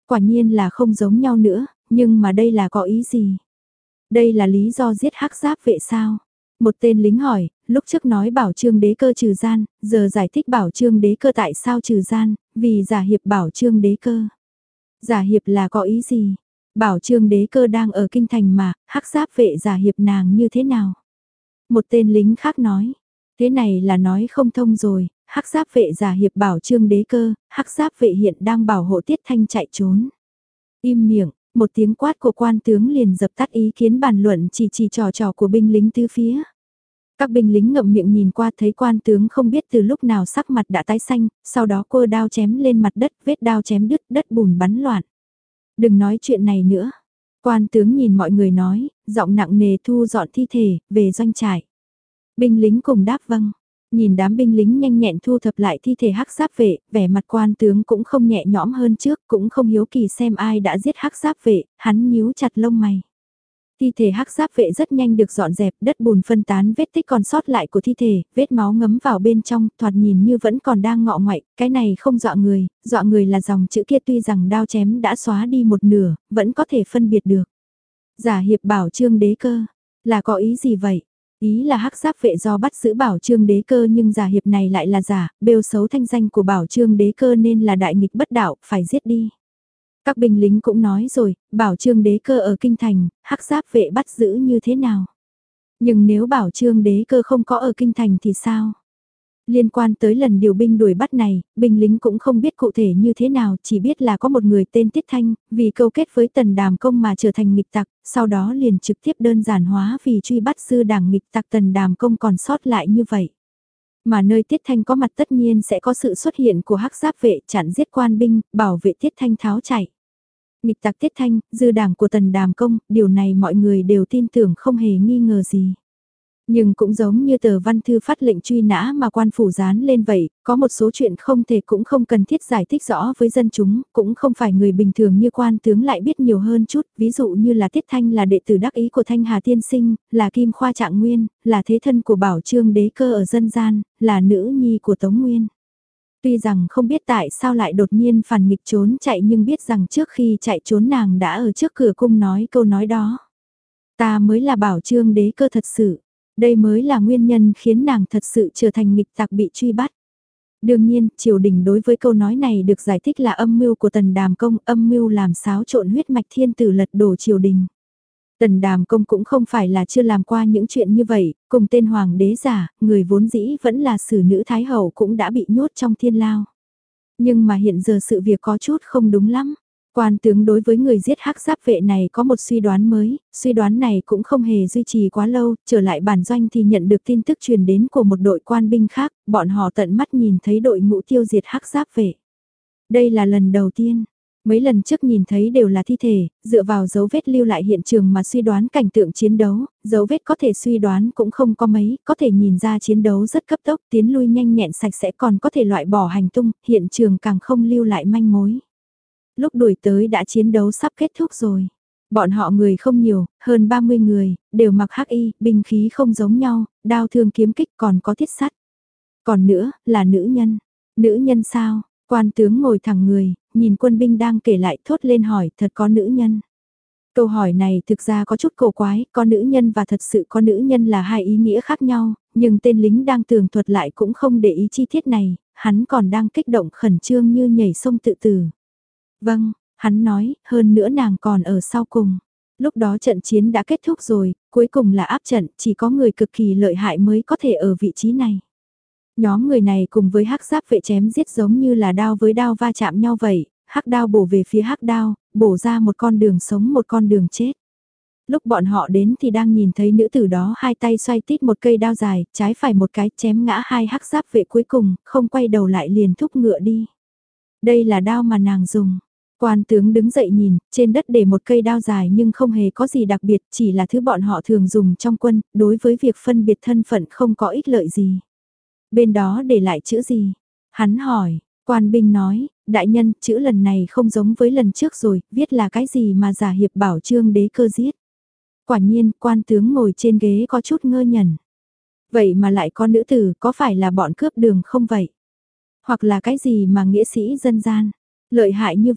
Quả nhiên là không giống nhau nữa, nhưng mà đây là có ý gì? Đây là lý do giết hắc giáp vệ sao? Một tên lính hỏi, lúc trước nói bảo trương đế cơ trừ gian, giờ giải thích bảo trương đế cơ tại sao trừ gian, vì giả hiệp bảo trương đế cơ. Giả hiệp là có ý gì? Bảo trương đế cơ đang ở kinh thành mà, hắc giáp vệ giả hiệp nàng như thế nào? Một tên lính khác nói, thế này là nói không thông rồi, hắc giáp vệ giả hiệp bảo trương đế cơ, hắc giáp vệ hiện đang bảo hộ Tiết Thanh chạy trốn. Im miệng, một tiếng quát của quan tướng liền dập tắt ý kiến bàn luận chỉ chỉ trò trò của binh lính tứ phía. Các binh lính ngậm miệng nhìn qua thấy quan tướng không biết từ lúc nào sắc mặt đã tái xanh, sau đó cô đao chém lên mặt đất, vết đao chém đứt, đất bùn bắn loạn. Đừng nói chuyện này nữa. Quan tướng nhìn mọi người nói, giọng nặng nề thu dọn thi thể, về doanh trại. Binh lính cùng đáp vâng. Nhìn đám binh lính nhanh nhẹn thu thập lại thi thể hắc giáp vệ, vẻ mặt quan tướng cũng không nhẹ nhõm hơn trước, cũng không hiếu kỳ xem ai đã giết hắc giáp vệ, hắn nhíu chặt lông mày. Thi thể hắc giáp vệ rất nhanh được dọn dẹp, đất bùn phân tán vết tích còn sót lại của thi thể, vết máu ngấm vào bên trong, thoạt nhìn như vẫn còn đang ngọ ngoại, cái này không dọa người, dọa người là dòng chữ kia tuy rằng đao chém đã xóa đi một nửa, vẫn có thể phân biệt được. Giả hiệp bảo trương đế cơ, là có ý gì vậy? Ý là hắc giáp vệ do bắt giữ bảo trương đế cơ nhưng giả hiệp này lại là giả, bêu xấu thanh danh của bảo trương đế cơ nên là đại nghịch bất đạo, phải giết đi. Các binh lính cũng nói rồi, bảo trương đế cơ ở kinh thành, hắc giáp vệ bắt giữ như thế nào? Nhưng nếu bảo trương đế cơ không có ở kinh thành thì sao? Liên quan tới lần điều binh đuổi bắt này, binh lính cũng không biết cụ thể như thế nào, chỉ biết là có một người tên Tiết Thanh, vì câu kết với Tần Đàm Công mà trở thành nghịch tặc, sau đó liền trực tiếp đơn giản hóa vì truy bắt sư đảng nghịch tặc Tần Đàm Công còn sót lại như vậy. Mà nơi Tiết Thanh có mặt tất nhiên sẽ có sự xuất hiện của hắc giáp vệ chặn giết quan binh, bảo vệ Tiết Thanh tháo chạy. Nghịch tặc Tiết Thanh, dư đảng của Tần Đàm Công, điều này mọi người đều tin tưởng không hề nghi ngờ gì. Nhưng cũng giống như tờ văn thư phát lệnh truy nã mà quan phủ dán lên vậy, có một số chuyện không thể cũng không cần thiết giải thích rõ với dân chúng, cũng không phải người bình thường như quan tướng lại biết nhiều hơn chút, ví dụ như là Tiết Thanh là đệ tử đắc ý của Thanh Hà Tiên Sinh, là Kim Khoa Trạng Nguyên, là thế thân của Bảo Trương Đế Cơ ở dân gian, là nữ nhi của Tống Nguyên. Tuy rằng không biết tại sao lại đột nhiên phản nghịch trốn chạy nhưng biết rằng trước khi chạy trốn nàng đã ở trước cửa cung nói câu nói đó. Ta mới là Bảo Trương Đế Cơ thật sự. Đây mới là nguyên nhân khiến nàng thật sự trở thành nghịch tặc bị truy bắt. Đương nhiên, triều đình đối với câu nói này được giải thích là âm mưu của Tần Đàm Công, âm mưu làm xáo trộn huyết mạch thiên tử lật đổ triều đình. Tần Đàm Công cũng không phải là chưa làm qua những chuyện như vậy, cùng tên hoàng đế giả, người vốn dĩ vẫn là sử nữ thái hậu cũng đã bị nhốt trong thiên lao. Nhưng mà hiện giờ sự việc có chút không đúng lắm. Quan tướng đối với người giết hắc giáp vệ này có một suy đoán mới, suy đoán này cũng không hề duy trì quá lâu, trở lại bản doanh thì nhận được tin tức truyền đến của một đội quan binh khác, bọn họ tận mắt nhìn thấy đội ngũ tiêu diệt hắc giáp vệ. Đây là lần đầu tiên, mấy lần trước nhìn thấy đều là thi thể, dựa vào dấu vết lưu lại hiện trường mà suy đoán cảnh tượng chiến đấu, dấu vết có thể suy đoán cũng không có mấy, có thể nhìn ra chiến đấu rất cấp tốc, tiến lui nhanh nhẹn sạch sẽ còn có thể loại bỏ hành tung, hiện trường càng không lưu lại manh mối. Lúc đuổi tới đã chiến đấu sắp kết thúc rồi. Bọn họ người không nhiều, hơn ba mươi người, đều mặc hắc y, binh khí không giống nhau, đao thương kiếm kích còn có thiết sắt. Còn nữa, là nữ nhân. Nữ nhân sao? Quan tướng ngồi thẳng người, nhìn quân binh đang kể lại thốt lên hỏi thật có nữ nhân. Câu hỏi này thực ra có chút cổ quái, có nữ nhân và thật sự có nữ nhân là hai ý nghĩa khác nhau, nhưng tên lính đang tường thuật lại cũng không để ý chi tiết này, hắn còn đang kích động khẩn trương như nhảy sông tự tử. Vâng, hắn nói, hơn nữa nàng còn ở sau cùng. Lúc đó trận chiến đã kết thúc rồi, cuối cùng là áp trận, chỉ có người cực kỳ lợi hại mới có thể ở vị trí này. Nhóm người này cùng với hắc giáp vệ chém giết giống như là đao với đao va chạm nhau vậy, hắc đao bổ về phía hắc đao, bổ ra một con đường sống một con đường chết. Lúc bọn họ đến thì đang nhìn thấy nữ tử đó hai tay xoay tít một cây đao dài, trái phải một cái chém ngã hai hắc giáp vệ cuối cùng, không quay đầu lại liền thúc ngựa đi. Đây là đao mà nàng dùng. Quan tướng đứng dậy nhìn, trên đất để một cây đao dài nhưng không hề có gì đặc biệt, chỉ là thứ bọn họ thường dùng trong quân, đối với việc phân biệt thân phận không có ích lợi gì. Bên đó để lại chữ gì? Hắn hỏi, quan binh nói, đại nhân, chữ lần này không giống với lần trước rồi, viết là cái gì mà giả hiệp bảo Trương Đế Cơ giết. Quả nhiên, quan tướng ngồi trên ghế có chút ngơ ngẩn. Vậy mà lại có nữ tử, có phải là bọn cướp đường không vậy? Hoặc là cái gì mà nghĩa sĩ dân gian, lợi hại như vậy,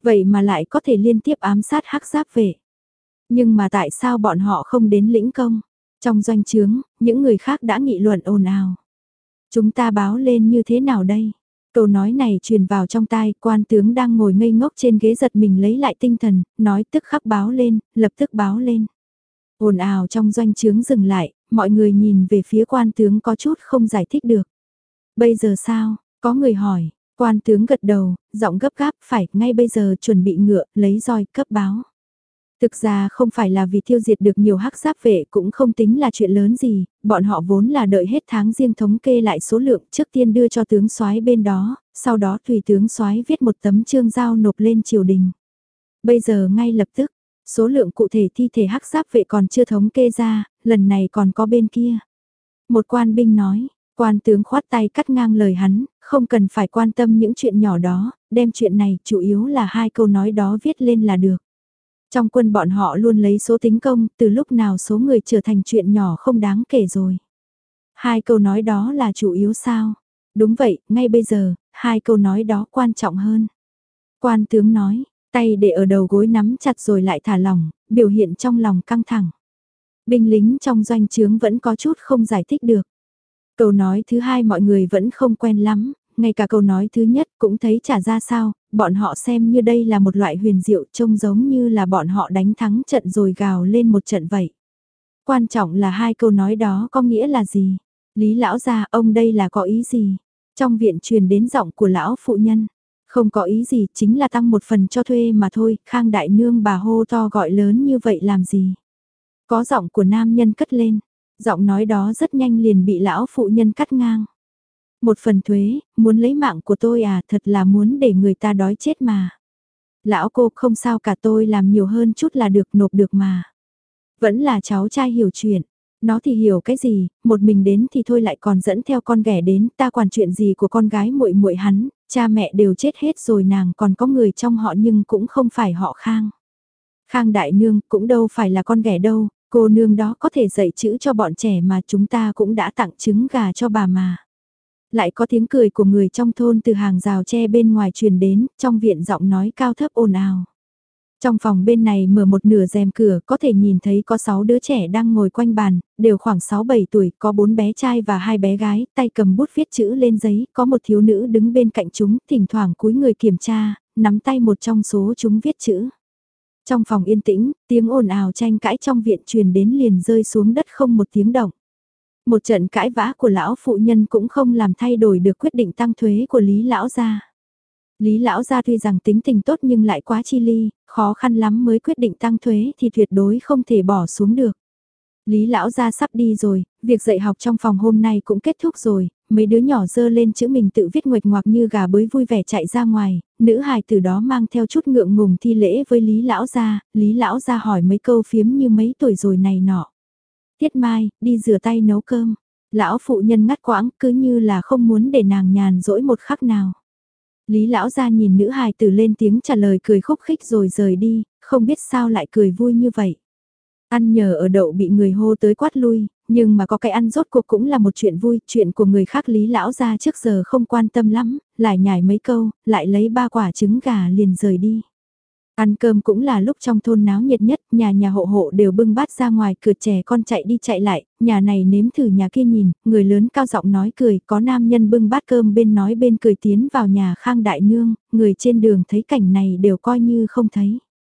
Vậy mà lại có thể liên tiếp ám sát hắc giáp vệ. Nhưng mà tại sao bọn họ không đến lĩnh công? Trong doanh trướng, những người khác đã nghị luận ồn ào. Chúng ta báo lên như thế nào đây? Câu nói này truyền vào trong tai, quan tướng đang ngồi ngây ngốc trên ghế giật mình lấy lại tinh thần, nói tức khắc báo lên, lập tức báo lên. Ồn ào trong doanh trướng dừng lại, mọi người nhìn về phía quan tướng có chút không giải thích được. Bây giờ sao? Có người hỏi, quan tướng gật đầu, giọng gấp gáp, phải, ngay bây giờ chuẩn bị ngựa, lấy roi, cấp báo. Thực ra không phải là vì tiêu diệt được nhiều hắc giáp vệ cũng không tính là chuyện lớn gì, bọn họ vốn là đợi hết tháng riêng thống kê lại số lượng trước tiên đưa cho tướng soái bên đó, sau đó tùy tướng soái viết một tấm chương giao nộp lên triều đình. Bây giờ ngay lập tức, số lượng cụ thể thi thể hắc giáp vệ còn chưa thống kê ra, lần này còn có bên kia. Một quan binh nói, quan tướng khoát tay cắt ngang lời hắn, không cần phải quan tâm những chuyện nhỏ đó, đem chuyện này chủ yếu là hai câu nói đó viết lên là được. Trong quân bọn họ luôn lấy số tính công, từ lúc nào số người trở thành chuyện nhỏ không đáng kể rồi. Hai câu nói đó là chủ yếu sao? Đúng vậy, ngay bây giờ, hai câu nói đó quan trọng hơn. Quan tướng nói, tay để ở đầu gối nắm chặt rồi lại thả lỏng, biểu hiện trong lòng căng thẳng. Binh lính trong doanh trướng vẫn có chút không giải thích được. Câu nói thứ hai mọi người vẫn không quen lắm, ngay cả câu nói thứ nhất cũng thấy chả ra sao, bọn họ xem như đây là một loại huyền diệu trông giống như là bọn họ đánh thắng trận rồi gào lên một trận vậy. Quan trọng là hai câu nói đó có nghĩa là gì? Lý lão gia, ông đây là có ý gì? Trong viện truyền đến giọng của lão phụ nhân. Không có ý gì, chính là tăng một phần cho thuê mà thôi, Khang đại nương bà hô to gọi lớn như vậy làm gì? Có giọng của nam nhân cất lên, giọng nói đó rất nhanh liền bị lão phụ nhân cắt ngang. Một phần thuế, muốn lấy mạng của tôi à, thật là muốn để người ta đói chết mà. Lão cô không sao cả, tôi làm nhiều hơn chút là được, nộp được mà. Vẫn là cháu trai hiểu chuyện. Nó thì hiểu cái gì, một mình đến thì thôi lại còn dẫn theo con ghẻ đến, ta quản chuyện gì của con gái muội muội hắn, cha mẹ đều chết hết rồi, nàng còn có người trong họ nhưng cũng không phải họ Khang. Khang đại nương cũng đâu phải là con ghẻ đâu, cô nương đó có thể dạy chữ cho bọn trẻ mà, chúng ta cũng đã tặng trứng gà cho bà mà. Lại có tiếng cười của người trong thôn từ hàng rào tre bên ngoài truyền đến, trong viện giọng nói cao thấp ồn ào. Trong phòng bên này mở một nửa rèm cửa, có thể nhìn thấy có sáu đứa trẻ đang ngồi quanh bàn, đều khoảng sáu bảy tuổi, có bốn bé trai và hai bé gái, tay cầm bút viết chữ lên giấy, có một thiếu nữ đứng bên cạnh chúng, thỉnh thoảng cúi người kiểm tra, nắm tay một trong số chúng viết chữ. Trong phòng yên tĩnh, tiếng ồn ào tranh cãi trong viện truyền đến liền rơi xuống đất không một tiếng động. Một trận cãi vã của lão phụ nhân cũng không làm thay đổi được quyết định tăng thuế của Lý lão gia. Lý lão gia tuy rằng tính tình tốt nhưng lại quá chi ly, khó khăn lắm mới quyết định tăng thuế thì tuyệt đối không thể bỏ xuống được. Lý lão gia sắp đi rồi, việc dạy học trong phòng hôm nay cũng kết thúc rồi, mấy đứa nhỏ dơ lên chữ mình tự viết nguệch ngoạc như gà bới vui vẻ chạy ra ngoài, nữ hài từ đó mang theo chút ngượng ngùng thi lễ với Lý lão gia, Lý lão gia hỏi mấy câu phiếm như mấy tuổi rồi này nọ. Tiết Mai, đi rửa tay nấu cơm. Lão phụ nhân ngắt quãng cứ như là không muốn để nàng nhàn dỗi một khắc nào. Lý lão gia nhìn nữ hài tử lên tiếng trả lời cười khúc khích rồi rời đi, không biết sao lại cười vui như vậy. Ăn nhờ ở đậu bị người hô tới quát lui, nhưng mà có cái ăn rốt cuộc cũng là một chuyện vui, chuyện của người khác Lý lão gia trước giờ không quan tâm lắm, lại nhảy mấy câu, lại lấy ba quả trứng gà liền rời đi. Ăn cơm cũng là lúc trong thôn náo nhiệt nhất, nhà nhà hộ hộ đều bưng bát ra ngoài, cửa trẻ con chạy đi chạy lại, nhà này nếm thử nhà kia nhìn, người lớn cao giọng nói cười, có nam nhân bưng bát cơm bên nói bên cười tiến vào nhà Khang đại nương, người trên đường thấy cảnh này đều coi như không thấy.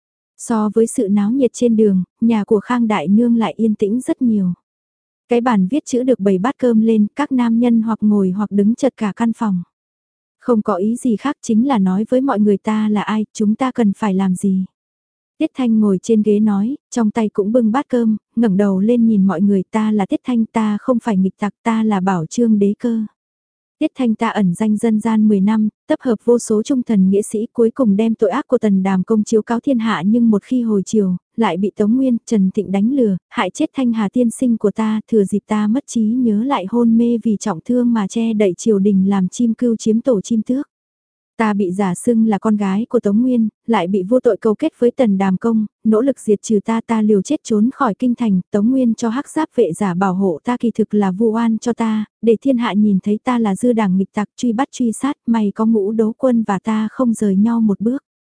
So với sự náo nhiệt trên đường, nhà của Khang đại nương lại yên tĩnh rất nhiều. Cái bàn viết chữ được bày bát cơm lên, các nam nhân hoặc ngồi hoặc đứng chật cả căn phòng. Không có ý gì khác, chính là nói với mọi người ta là ai, chúng ta cần phải làm gì. Tiết Thanh ngồi trên ghế nói, trong tay cũng bưng bát cơm, ngẩng đầu lên nhìn mọi người, ta là Tiết Thanh, ta không phải nghịch tặc, ta là Bảo Trương đế cơ. Tiết Thanh ta ẩn danh dân gian mười năm, tập hợp vô số trung thần nghĩa sĩ, cuối cùng đem tội ác của Tần Đàm Công chiếu cáo thiên hạ, nhưng một khi hồi chiều, lại bị Tống Nguyên, Trần Thịnh đánh lừa, hại chết Thanh Hà tiên sinh của ta, thừa dịp ta mất trí nhớ lại hôn mê vì trọng thương mà che đậy triều đình làm chim cưu chiếm tổ chim tước. Ta bị giả xưng là con gái của Tống Nguyên, lại bị vô tội câu kết với Tần Đàm Công, nỗ lực diệt trừ ta, ta liều chết trốn khỏi kinh thành, Tống Nguyên cho hắc giáp vệ giả bảo hộ ta, kỳ thực là vu oan cho ta, để thiên hạ nhìn thấy ta là dư đảng nghịch tặc, truy bắt truy sát, mày có ngũ đấu quân và ta không rời nhau một bước.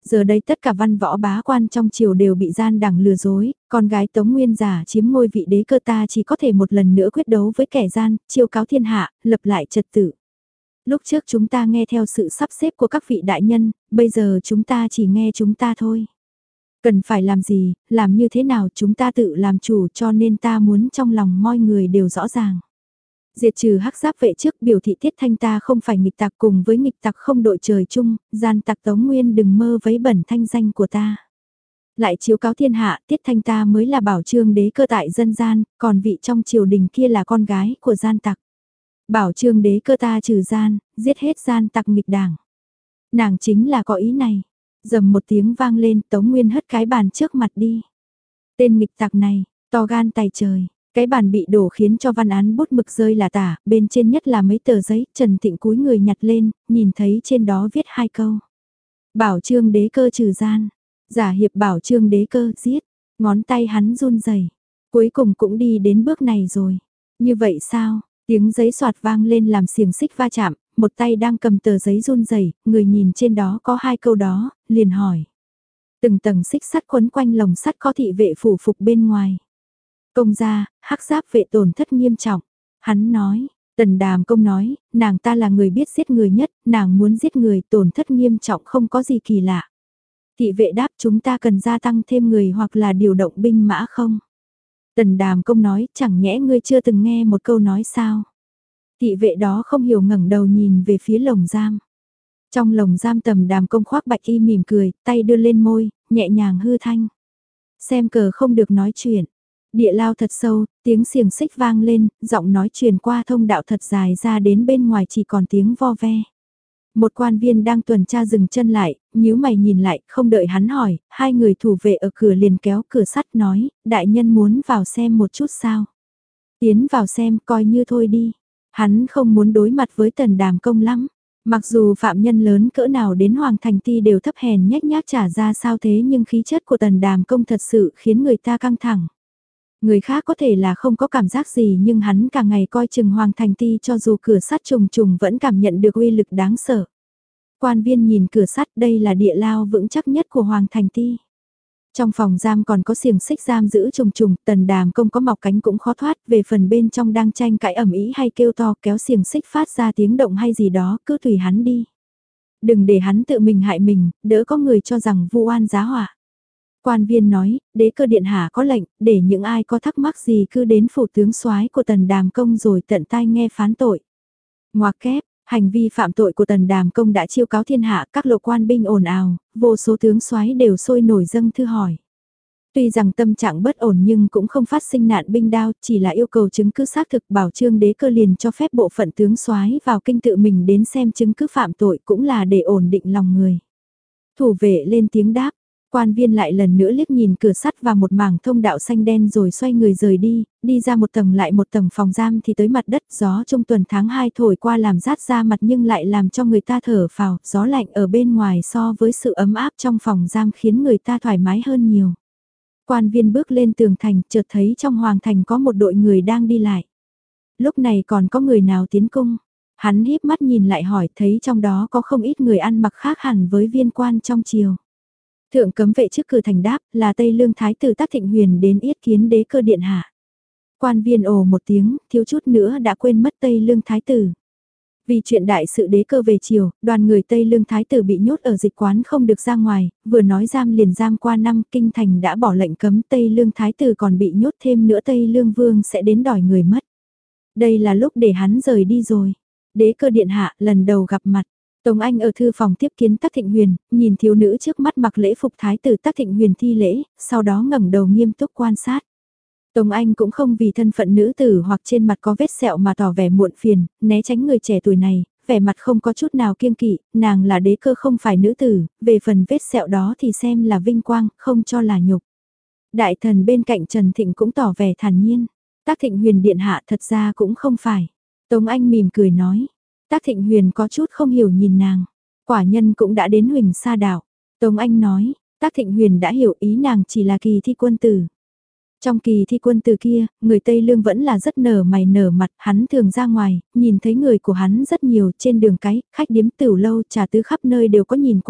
Giờ đây tất cả văn võ bá quan trong triều đều bị gian đẳng lừa dối, con gái Tống Nguyên giả chiếm ngôi vị đế cơ ta chỉ có thể một lần nữa quyết đấu với kẻ gian, chiêu cáo thiên hạ, lập lại trật tự. Lúc trước chúng ta nghe theo sự sắp xếp của các vị đại nhân, bây giờ chúng ta chỉ nghe chúng ta thôi. Cần phải làm gì, làm như thế nào chúng ta tự làm chủ cho nên ta muốn trong lòng mọi người đều rõ ràng. Diệt trừ hắc giáp vệ trước biểu thị Tiết Thanh ta không phải nghịch tặc cùng với nghịch tặc không đội trời chung, gian tặc Tống Nguyên đừng mơ vấy bẩn thanh danh của ta. Lại chiếu cáo thiên hạ, Tiết Thanh ta mới là bảo trương đế cơ tại dân gian, còn vị trong triều đình kia là con gái của gian tặc. Bảo trương đế cơ ta trừ gian, giết hết gian tặc nghịch đảng. Nàng chính là có ý này. Dầm một tiếng vang lên, Tống Nguyên hất cái bàn trước mặt đi. Tên nghịch tặc này, to gan tài trời. Cái bàn bị đổ khiến cho văn án bút mực rơi là tả, bên trên nhất là mấy tờ giấy, Trần Thịnh cúi người nhặt lên, nhìn thấy trên đó viết hai câu. Bảo trương đế cơ trừ gian, giả hiệp bảo trương đế cơ giết, ngón tay hắn run rẩy, cuối cùng cũng đi đến bước này rồi. Như vậy sao? Tiếng giấy soạt vang lên làm xiềng xích va chạm, một tay đang cầm tờ giấy run rẩy, người nhìn trên đó có hai câu đó, liền hỏi. Từng tầng xích sắt quấn quanh lồng sắt có thị vệ phủ phục bên ngoài. Công gia, hắc giáp vệ tổn thất nghiêm trọng. Hắn nói, Tần Đàm Công nói, nàng ta là người biết giết người nhất, nàng muốn giết người tổn thất nghiêm trọng không có gì kỳ lạ. Thị vệ đáp chúng ta cần gia tăng thêm người hoặc là điều động binh mã không? Tần Đàm Công nói, chẳng nhẽ ngươi chưa từng nghe một câu nói sao? Thị vệ đó không hiểu ngẩng đầu nhìn về phía lồng giam. Trong lồng giam Tần Đàm Công khoác bạch y mỉm cười, tay đưa lên môi, nhẹ nhàng hư thanh. Xem cờ không được nói chuyện. Địa lao thật sâu, tiếng xiềng xích vang lên, giọng nói truyền qua thông đạo thật dài ra đến bên ngoài chỉ còn tiếng vo ve. Một quan viên đang tuần tra dừng chân lại, nhíu mày nhìn lại, không đợi hắn hỏi, hai người thủ vệ ở cửa liền kéo cửa sắt nói, đại nhân muốn vào xem một chút sao. Tiến vào xem, coi như thôi đi. Hắn không muốn đối mặt với Tần Đàm Công lắm. Mặc dù phạm nhân lớn cỡ nào đến Hoàng Thành Ti đều thấp hèn nhếch nhác trả ra sao thế nhưng khí chất của Tần Đàm Công thật sự khiến người ta căng thẳng. Người khác có thể là không có cảm giác gì nhưng hắn cả ngày coi chừng Hoàng Thành Ti cho dù cửa sắt trùng trùng vẫn cảm nhận được uy lực đáng sợ. Quan viên nhìn cửa sắt đây là địa lao vững chắc nhất của Hoàng Thành Ti. Trong phòng giam còn có xiềng xích giam giữ trùng trùng, Tần Đàm Công có mọc cánh cũng khó thoát, về phần bên trong đang tranh cãi ầm ĩ hay kêu to kéo xiềng xích phát ra tiếng động hay gì đó, cứ tùy hắn đi. Đừng để hắn tự mình hại mình, đỡ có người cho rằng vu oan giá họa. Quan viên nói, đế cơ điện hạ có lệnh, để những ai có thắc mắc gì cứ đến phủ tướng soái của Tần Đàm Công rồi tận tai nghe phán tội. Ngoặc kép, hành vi phạm tội của Tần Đàm Công đã chiêu cáo thiên hạ, các lộ quan binh ồn ào, vô số tướng soái đều sôi nổi dâng thư hỏi. Tuy rằng tâm trạng bất ổn nhưng cũng không phát sinh nạn binh đao, chỉ là yêu cầu chứng cứ xác thực bảo trương đế cơ liền cho phép bộ phận tướng soái vào kinh tự mình đến xem chứng cứ phạm tội cũng là để ổn định lòng người. Thủ vệ lên tiếng đáp. Quan viên lại lần nữa liếc nhìn cửa sắt và một mảng thông đạo xanh đen rồi xoay người rời đi, đi ra một tầng lại một tầng phòng giam thì tới mặt đất gió trong tuần tháng hai thổi qua làm rát ra mặt nhưng lại làm cho người ta thở phào, gió lạnh ở bên ngoài so với sự ấm áp trong phòng giam khiến người ta thoải mái hơn nhiều. Quan viên bước lên tường thành chợt thấy trong hoàng thành có một đội người đang đi lại. Lúc này còn có người nào tiến cung? Hắn híp mắt nhìn lại hỏi thấy trong đó có không ít người ăn mặc khác hẳn với viên quan trong triều. Thượng cấm vệ trước cửa thành đáp là Tây Lương Thái tử Tắc Thịnh Huyền đến yết kiến đế cơ điện hạ. Quan viên ồ một tiếng, thiếu chút nữa đã quên mất Tây Lương Thái tử. Vì chuyện đại sự đế cơ về chiều, đoàn người Tây Lương Thái tử bị nhốt ở dịch quán không được ra ngoài, vừa nói giam liền giam qua năm kinh thành đã bỏ lệnh cấm Tây Lương Thái tử còn bị nhốt thêm nữa Tây Lương Vương sẽ đến đòi người mất. Đây là lúc để hắn rời đi rồi. Đế cơ điện hạ lần đầu gặp mặt. Tống Anh ở thư phòng tiếp kiến Tắc Thịnh Huyền, nhìn thiếu nữ trước mắt mặc lễ phục thái tử Tắc Thịnh Huyền thi lễ, sau đó ngẩng đầu nghiêm túc quan sát. Tống Anh cũng không vì thân phận nữ tử hoặc trên mặt có vết sẹo mà tỏ vẻ muộn phiền, né tránh người trẻ tuổi này, vẻ mặt không có chút nào kiêng kỵ, nàng là đế cơ không phải nữ tử, về phần vết sẹo đó thì xem là vinh quang, không cho là nhục. Đại thần bên cạnh Trần Thịnh cũng tỏ vẻ thản nhiên, Tắc Thịnh Huyền điện hạ thật ra cũng không phải. Tống Anh mỉm cười nói. Tắc Thịnh Huyền có chút không hiểu nhìn nàng. Quả nhân cũng đã đến Huỳnh Sa đảo. Tống Anh nói, Tắc Thịnh Huyền đã hiểu ý nàng chỉ là kỳ thi quân tử. Trong kỳ thi quân tử kia, người Tây Lương vẫn là rất nở mày nở mặt, hắn thường ra ngoài, nhìn thấy người của hắn rất nhiều trên đường cái, khách điếm tửu lâu trà tứ khắp nơi đều có nhìn qua,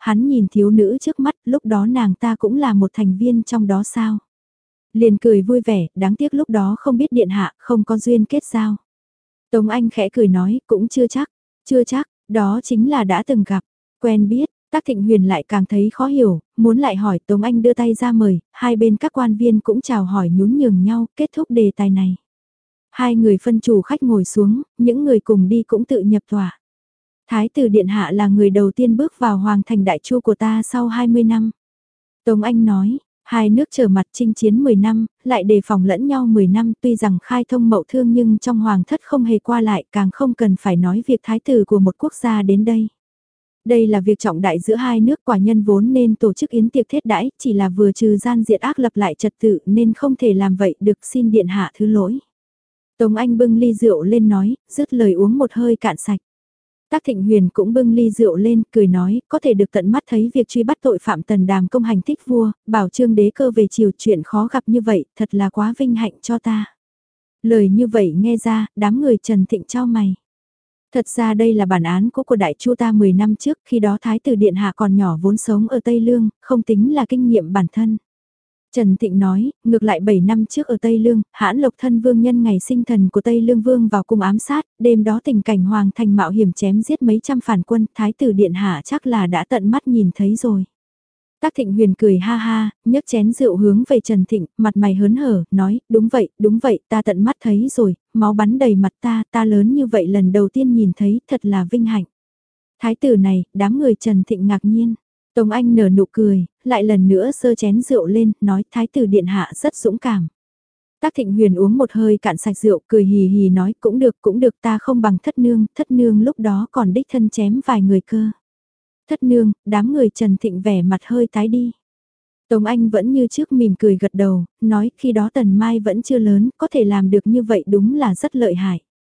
hắn nhìn thiếu nữ trước mắt, lúc đó nàng ta cũng là một thành viên trong đó sao. Liền cười vui vẻ, đáng tiếc lúc đó không biết điện hạ, không có duyên kết giao. Tống Anh khẽ cười nói, cũng chưa chắc, chưa chắc, đó chính là đã từng gặp, quen biết. Tác Thịnh Huyền lại càng thấy khó hiểu, muốn lại hỏi Tống Anh đưa tay ra mời, hai bên các quan viên cũng chào hỏi nhún nhường nhau, kết thúc đề tài này. Hai người phân chủ khách ngồi xuống, những người cùng đi cũng tự nhập tòa. Thái tử Điện Hạ là người đầu tiên bước vào Hoàng thành Đại Chu của ta sau hai mươi năm. Tống Anh nói, hai nước trở mặt chinh chiến mười năm, lại đề phòng lẫn nhau mười năm, tuy rằng khai thông mậu thương nhưng trong Hoàng thất không hề qua lại, càng không cần phải nói việc thái tử của một quốc gia đến đây. Đây là việc trọng đại giữa hai nước, quả nhân vốn nên tổ chức yến tiệc thiết đãi, chỉ là vừa trừ gian diệt ác lập lại trật tự nên không thể làm vậy được, xin Điện Hạ thứ lỗi. Tống Anh bưng ly rượu lên nói, dứt lời uống một hơi cạn sạch. Tác Thịnh Huyền cũng bưng ly rượu lên, cười nói, có thể được tận mắt thấy việc truy bắt tội phạm Tần Đàm công hành thích vua, bảo trương đế cơ về chiều, chuyện khó gặp như vậy, thật là quá vinh hạnh cho ta. Lời như vậy nghe ra, đám người Trần Thịnh chau mày. Thật ra đây là bản án cũ của Đại Chu ta mười năm trước, khi đó Thái tử Điện Hạ còn nhỏ vốn sống ở Tây Lương, không tính là kinh nghiệm bản thân. Trần Thịnh nói, ngược lại bảy năm trước ở Tây Lương, hãn Lộc Thân Vương nhân ngày sinh thần của Tây Lương Vương vào cung ám sát, đêm đó tình cảnh Hoàng thành mạo hiểm chém giết mấy trăm phản quân, Thái tử Điện Hạ chắc là đã tận mắt nhìn thấy rồi. Tác Thịnh Huyền cười ha ha, nhấc chén rượu hướng về Trần Thịnh, mặt mày hớn hở, nói, đúng vậy, đúng vậy, ta tận mắt thấy rồi, máu bắn đầy mặt ta, ta lớn như vậy lần đầu tiên nhìn thấy, thật là vinh hạnh. Thái tử này, đám người Trần Thịnh ngạc nhiên. Tống Anh nở nụ cười, lại lần nữa sơ chén rượu lên, nói Thái tử Điện Hạ rất dũng cảm. Tác Thịnh Huyền uống một hơi cạn sạch rượu, cười hì hì nói, cũng được, cũng được, ta không bằng thất nương, thất nương lúc đó còn đích thân chém vài người cơ. Thất nương, đám người Trần Thịnh vẻ mặt hơi tái đi. Tống Anh vẫn như trước mỉm cười gật đầu, nói khi đó Tần Mai vẫn chưa lớn, có thể làm được như vậy đúng là rất lợi hại.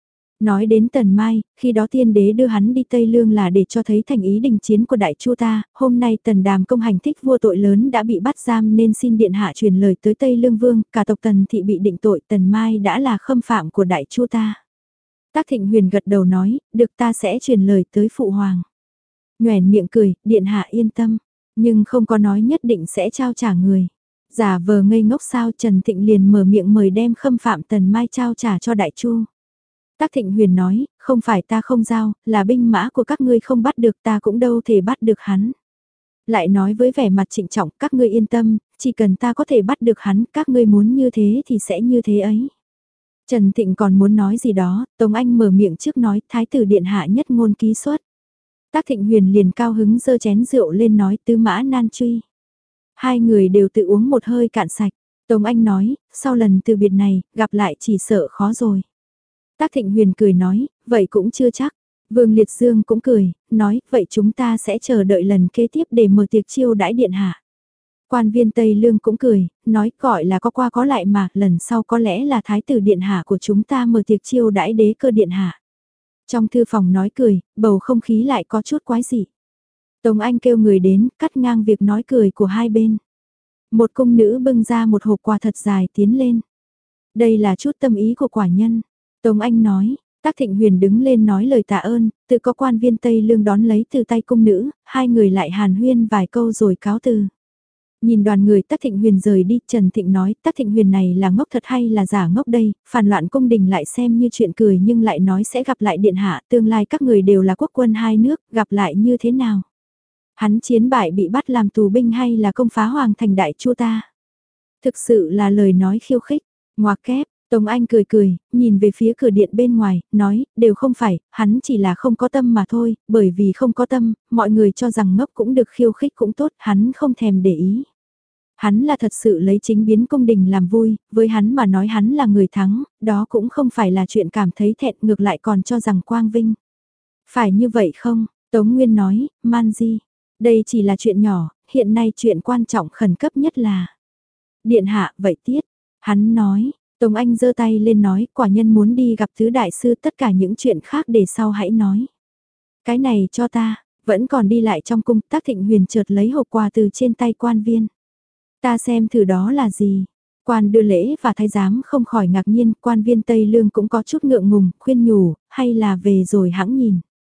Nói đến Tần Mai, khi đó tiên đế đưa hắn đi Tây Lương là để cho thấy thành ý đình chiến của Đại Chu ta, hôm nay Tần Đàm công hành thích vua tội lớn đã bị bắt giam nên xin Điện Hạ truyền lời tới Tây Lương Vương, cả tộc Tần thị bị định tội, Tần Mai đã là khâm phạm của Đại Chu ta. Tác Thịnh Huyền gật đầu nói, được, ta sẽ truyền lời tới Phụ Hoàng. Nhoẻn miệng cười, Điện Hạ yên tâm, nhưng không có nói nhất định sẽ trao trả người. Giả vờ ngây ngốc sao, Trần Thịnh liền mở miệng mời đem khâm phạm Tần Mai trao trả cho Đại Chu. Tác Thịnh Huyền nói, không phải ta không giao, là binh mã của các ngươi không bắt được, ta cũng đâu thể bắt được hắn. Lại nói với vẻ mặt trịnh trọng, các ngươi yên tâm, chỉ cần ta có thể bắt được hắn, các ngươi muốn như thế thì sẽ như thế ấy. Trần Thịnh còn muốn nói gì đó, Tống Anh mở miệng trước nói, Thái tử Điện Hạ nhất ngôn ký xuất. Tác Thịnh Huyền liền cao hứng giơ chén rượu lên nói, tứ mã nan truy. Hai người đều tự uống một hơi cạn sạch. Tống Anh nói, sau lần từ biệt này, gặp lại chỉ sợ khó rồi. Tác Thịnh Huyền cười nói, vậy cũng chưa chắc. Vương Liệt Dương cũng cười, nói, vậy chúng ta sẽ chờ đợi lần kế tiếp để mở tiệc chiêu đãi Điện Hạ. Quan viên Tây Lương cũng cười, nói gọi là có qua có lại mà, lần sau có lẽ là Thái tử Điện Hạ của chúng ta mở tiệc chiêu đãi đế cơ Điện Hạ. Trong thư phòng nói cười, bầu không khí lại có chút quái dị. Tống Anh kêu người đến, cắt ngang việc nói cười của hai bên. Một cung nữ bưng ra một hộp quà thật dài tiến lên. Đây là chút tâm ý của quả nhân. Tống Anh nói, Tác Thịnh Huyền đứng lên nói lời tạ ơn, tự có quan viên Tây Lương đón lấy từ tay cung nữ, hai người lại hàn huyên vài câu rồi cáo từ. Nhìn đoàn người Tác Thịnh Huyền rời đi, Trần Thịnh nói, Tác Thịnh Huyền này là ngốc thật hay là giả ngốc đây, phản loạn cung đình lại xem như chuyện cười nhưng lại nói sẽ gặp lại Điện Hạ, tương lai các người đều là quốc quân hai nước, gặp lại như thế nào? Hắn chiến bại bị bắt làm tù binh hay là công phá Hoàng thành Đại Chu ta? Thực sự là lời nói khiêu khích, ngoặc kép. Tống Anh cười cười, nhìn về phía cửa điện bên ngoài, nói, đều không phải, hắn chỉ là không có tâm mà thôi, bởi vì không có tâm, mọi người cho rằng ngốc cũng được khiêu khích cũng tốt, hắn không thèm để ý. Hắn là thật sự lấy chính biến cung đình làm vui, với hắn mà nói hắn là người thắng, đó cũng không phải là chuyện cảm thấy thẹn, ngược lại còn cho rằng quang vinh. Phải như vậy không? Tống Nguyên nói, man di, đây chỉ là chuyện nhỏ, hiện nay chuyện quan trọng khẩn cấp nhất là... Điện Hạ, vậy tiết, hắn nói... Tống Anh giơ tay lên nói, quả nhân muốn đi gặp tứ đại sư, tất cả những chuyện khác để sau hãy nói. Cái này cho ta, vẫn còn đi lại trong cung, Tác Thịnh Huyền chợt lấy hộp quà từ trên tay quan viên. Ta xem thử đó là gì. Quan đưa lễ và thái giám không khỏi ngạc nhiên, quan viên Tây Lương cũng có chút ngượng ngùng, khuyên nhủ, hay là về rồi hãng nhìn.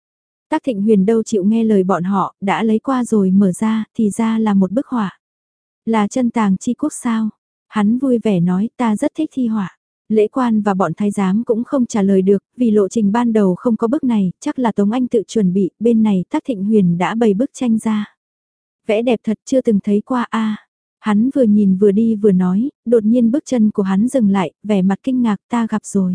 Tác Thịnh Huyền đâu chịu nghe lời bọn họ, đã lấy qua rồi mở ra, thì ra là một bức họa. Là chân tàng chi quốc sao? Hắn vui vẻ nói ta rất thích thi họa. Lễ quan và bọn thái giám cũng không trả lời được, vì lộ trình ban đầu không có bức này, chắc là Tống Anh tự chuẩn bị, bên này Tác Thịnh Huyền đã bày bức tranh ra. Vẽ đẹp thật chưa từng thấy qua a. Hắn vừa nhìn vừa đi vừa nói, đột nhiên bước chân của hắn dừng lại, vẻ mặt kinh ngạc ta gặp rồi.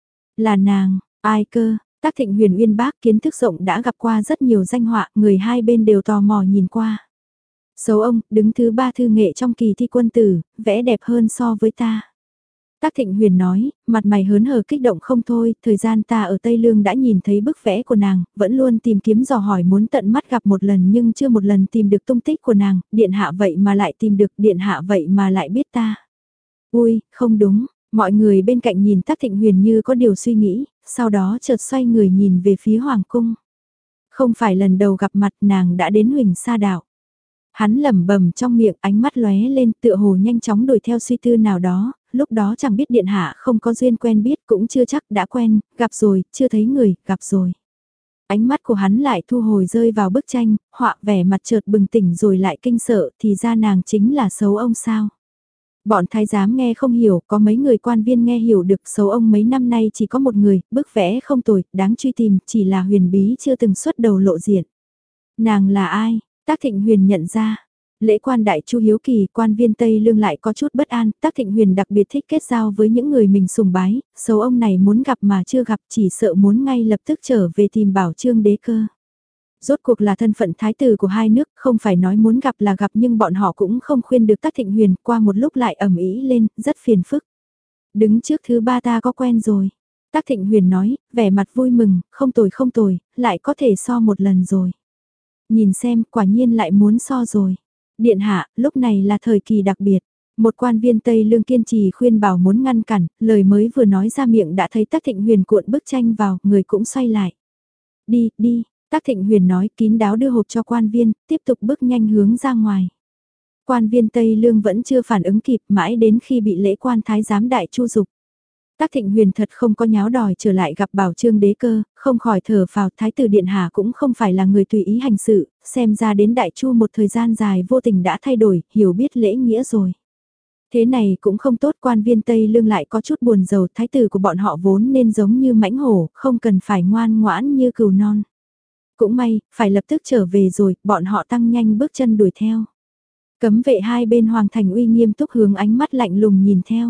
Là nàng, ai cơ, Tác Thịnh Huyền uyên bác kiến thức rộng đã gặp qua rất nhiều danh họa, người hai bên đều tò mò nhìn qua. Xấu ông, đứng thứ ba thư nghệ trong kỳ thi quân tử, vẽ đẹp hơn so với ta. Tác Thịnh Huyền nói, mặt mày hớn hở kích động không thôi, thời gian ta ở Tây Lương đã nhìn thấy bức vẽ của nàng, vẫn luôn tìm kiếm dò hỏi muốn tận mắt gặp một lần nhưng chưa một lần tìm được tung tích của nàng, điện hạ vậy mà lại tìm được, điện hạ vậy mà lại biết ta. Ui, không đúng, mọi người bên cạnh nhìn Tác Thịnh Huyền như có điều suy nghĩ, sau đó chợt xoay người nhìn về phía Hoàng Cung. Không phải lần đầu gặp mặt nàng đã đến Huỳnh Sa Đảo. Hắn lẩm bẩm trong miệng ánh mắt lóe lên tựa hồ nhanh chóng đuổi theo suy tư nào đó, lúc đó chẳng biết điện hạ không có duyên quen biết cũng chưa chắc đã quen, gặp rồi, chưa thấy người, gặp rồi. Ánh mắt của hắn lại thu hồi rơi vào bức tranh, họa vẻ mặt chợt bừng tỉnh rồi lại kinh sợ thì ra nàng chính là xấu ông sao. Bọn thái giám nghe không hiểu, có mấy người quan viên nghe hiểu được xấu ông mấy năm nay chỉ có một người, bức vẽ không tồi, đáng truy tìm, chỉ là huyền bí chưa từng xuất đầu lộ diện. Nàng là ai? Tác Thịnh Huyền nhận ra. Lễ quan đại chu hiếu kỳ, quan viên Tây Lương lại có chút bất an, Tác Thịnh Huyền đặc biệt thích kết giao với những người mình sùng bái, xấu ông này muốn gặp mà chưa gặp chỉ sợ muốn ngay lập tức trở về tìm bảo trương đế cơ. Rốt cuộc là thân phận thái tử của hai nước, không phải nói muốn gặp là gặp nhưng bọn họ cũng không khuyên được Tác Thịnh Huyền, qua một lúc lại ầm ĩ lên, rất phiền phức. Đứng trước thứ ba ta có quen rồi. Tác Thịnh Huyền nói, vẻ mặt vui mừng, không tồi không tồi, lại có thể so một lần rồi. Nhìn xem, quả nhiên lại muốn so rồi. Điện hạ, lúc này là thời kỳ đặc biệt. Một quan viên Tây Lương kiên trì khuyên bảo muốn ngăn cản, lời mới vừa nói ra miệng đã thấy Tác Thịnh Huyền cuộn bức tranh vào, người cũng xoay lại. Đi, đi, Tác Thịnh Huyền nói kín đáo đưa hộp cho quan viên, tiếp tục bước nhanh hướng ra ngoài. Quan viên Tây Lương vẫn chưa phản ứng kịp mãi đến khi bị lễ quan thái giám đại chu dục. Tác Thịnh Huyền thật không có nháo đòi trở lại gặp bảo trương đế cơ, không khỏi thở phào thái tử điện hạ cũng không phải là người tùy ý hành sự, xem ra đến đại chu một thời gian dài vô tình đã thay đổi, hiểu biết lễ nghĩa rồi. Thế này cũng không tốt, quan viên Tây Lương lại có chút buồn rầu, thái tử của bọn họ vốn nên giống như mãnh hổ, không cần phải ngoan ngoãn như cừu non. Cũng may, phải lập tức trở về rồi, bọn họ tăng nhanh bước chân đuổi theo. Cấm vệ hai bên hoàng thành uy nghiêm túc hướng ánh mắt lạnh lùng nhìn theo.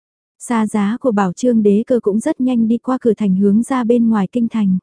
Xa giá của bảo trương đế cơ cũng rất nhanh đi qua cửa thành hướng ra bên ngoài kinh thành.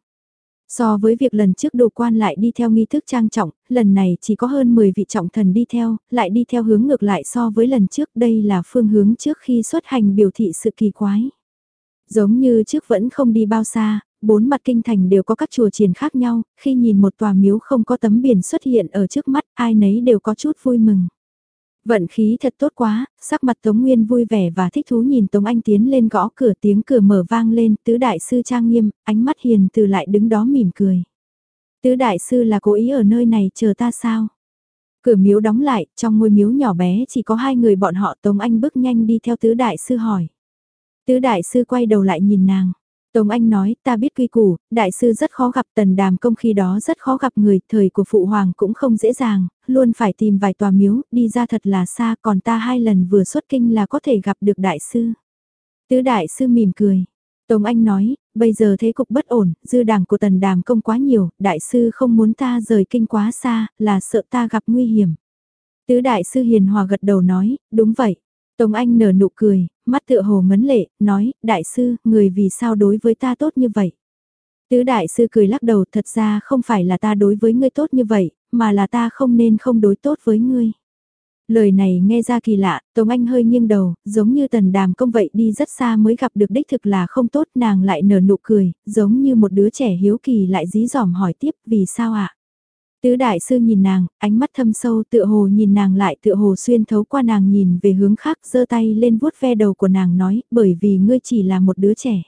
So với việc lần trước đồ quan lại đi theo nghi thức trang trọng, lần này chỉ có hơn mười vị trọng thần đi theo, lại đi theo hướng ngược lại so với lần trước, đây là phương hướng trước khi xuất hành biểu thị sự kỳ quái. Giống như trước vẫn không đi bao xa, bốn mặt kinh thành đều có các chùa chiền khác nhau, khi nhìn một tòa miếu không có tấm biển xuất hiện ở trước mắt, ai nấy đều có chút vui mừng. Vận khí thật tốt quá, sắc mặt Tống Nguyên vui vẻ và thích thú nhìn Tống Anh tiến lên gõ cửa, tiếng cửa mở vang lên, tứ đại sư trang nghiêm, ánh mắt hiền từ lại đứng đó mỉm cười. Tứ đại sư là cố ý ở nơi này chờ ta sao? Cửa miếu đóng lại, trong ngôi miếu nhỏ bé chỉ có hai người bọn họ. Tống Anh bước nhanh đi theo tứ đại sư hỏi. Tứ đại sư quay đầu lại nhìn nàng. Tống Anh nói, ta biết quy củ, đại sư rất khó gặp, Tần Đàm Công khi đó rất khó gặp người, thời của phụ hoàng cũng không dễ dàng, luôn phải tìm vài tòa miếu, đi ra thật là xa, còn ta hai lần vừa xuất kinh là có thể gặp được đại sư. Tứ đại sư mỉm cười. Tống Anh nói, bây giờ thế cục bất ổn, dư đảng của Tần Đàm Công quá nhiều, đại sư không muốn ta rời kinh quá xa, là sợ ta gặp nguy hiểm. Tứ đại sư hiền hòa gật đầu nói, đúng vậy. Tống Anh nở nụ cười, mắt tựa hồ ngấn lệ, nói, đại sư, người vì sao đối với ta tốt như vậy? Tứ đại sư cười lắc đầu, thật ra không phải là ta đối với ngươi tốt như vậy, mà là ta không nên không đối tốt với ngươi. Lời này nghe ra kỳ lạ, Tống Anh hơi nghiêng đầu, giống như Tần Đàm Công vậy đi rất xa mới gặp được đích thực là không tốt, nàng lại nở nụ cười, giống như một đứa trẻ hiếu kỳ lại dí dỏm hỏi tiếp, vì sao ạ? À? Tứ đại sư nhìn nàng, ánh mắt thâm sâu tựa hồ nhìn nàng lại tựa hồ xuyên thấu qua nàng nhìn về hướng khác, giơ tay lên vuốt ve đầu của nàng nói, bởi vì ngươi chỉ là một đứa trẻ.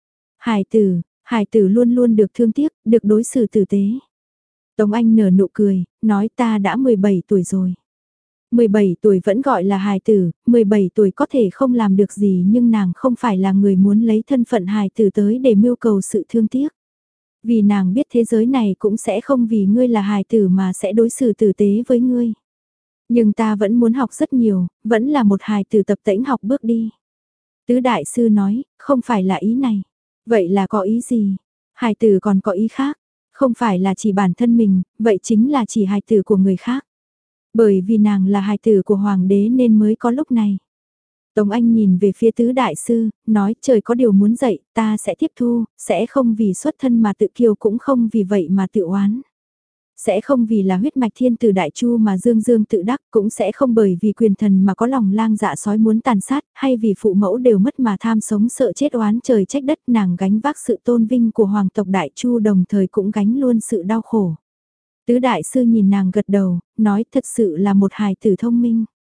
Hải tử, hải tử luôn luôn được thương tiếc, được đối xử tử tế. Tống Anh nở nụ cười, nói ta đã mười bảy tuổi rồi. mười bảy tuổi vẫn gọi là hài tử, mười bảy tuổi có thể không làm được gì nhưng nàng không phải là người muốn lấy thân phận hài tử tới để mưu cầu sự thương tiếc. Vì nàng biết thế giới này cũng sẽ không vì ngươi là hài tử mà sẽ đối xử tử tế với ngươi. Nhưng ta vẫn muốn học rất nhiều, vẫn là một hài tử tập tễnh học bước đi. Tứ đại sư nói, không phải là ý này. Vậy là có ý gì? Hài tử còn có ý khác. Không phải là chỉ bản thân mình, vậy chính là chỉ hài tử của người khác. Bởi vì nàng là hài tử của hoàng đế nên mới có lúc này. Tống Anh nhìn về phía tứ đại sư, nói trời có điều muốn dạy, ta sẽ tiếp thu, sẽ không vì xuất thân mà tự kiêu cũng không vì vậy mà tự oán. Sẽ không vì là huyết mạch thiên tử đại chu mà dương dương tự đắc, cũng sẽ không bởi vì quyền thần mà có lòng lang dạ sói muốn tàn sát, hay vì phụ mẫu đều mất mà tham sống sợ chết oán trời trách đất, nàng gánh vác sự tôn vinh của hoàng tộc đại chu đồng thời cũng gánh luôn sự đau khổ. Tứ đại sư nhìn nàng gật đầu, nói thật sự là một hài tử thông minh.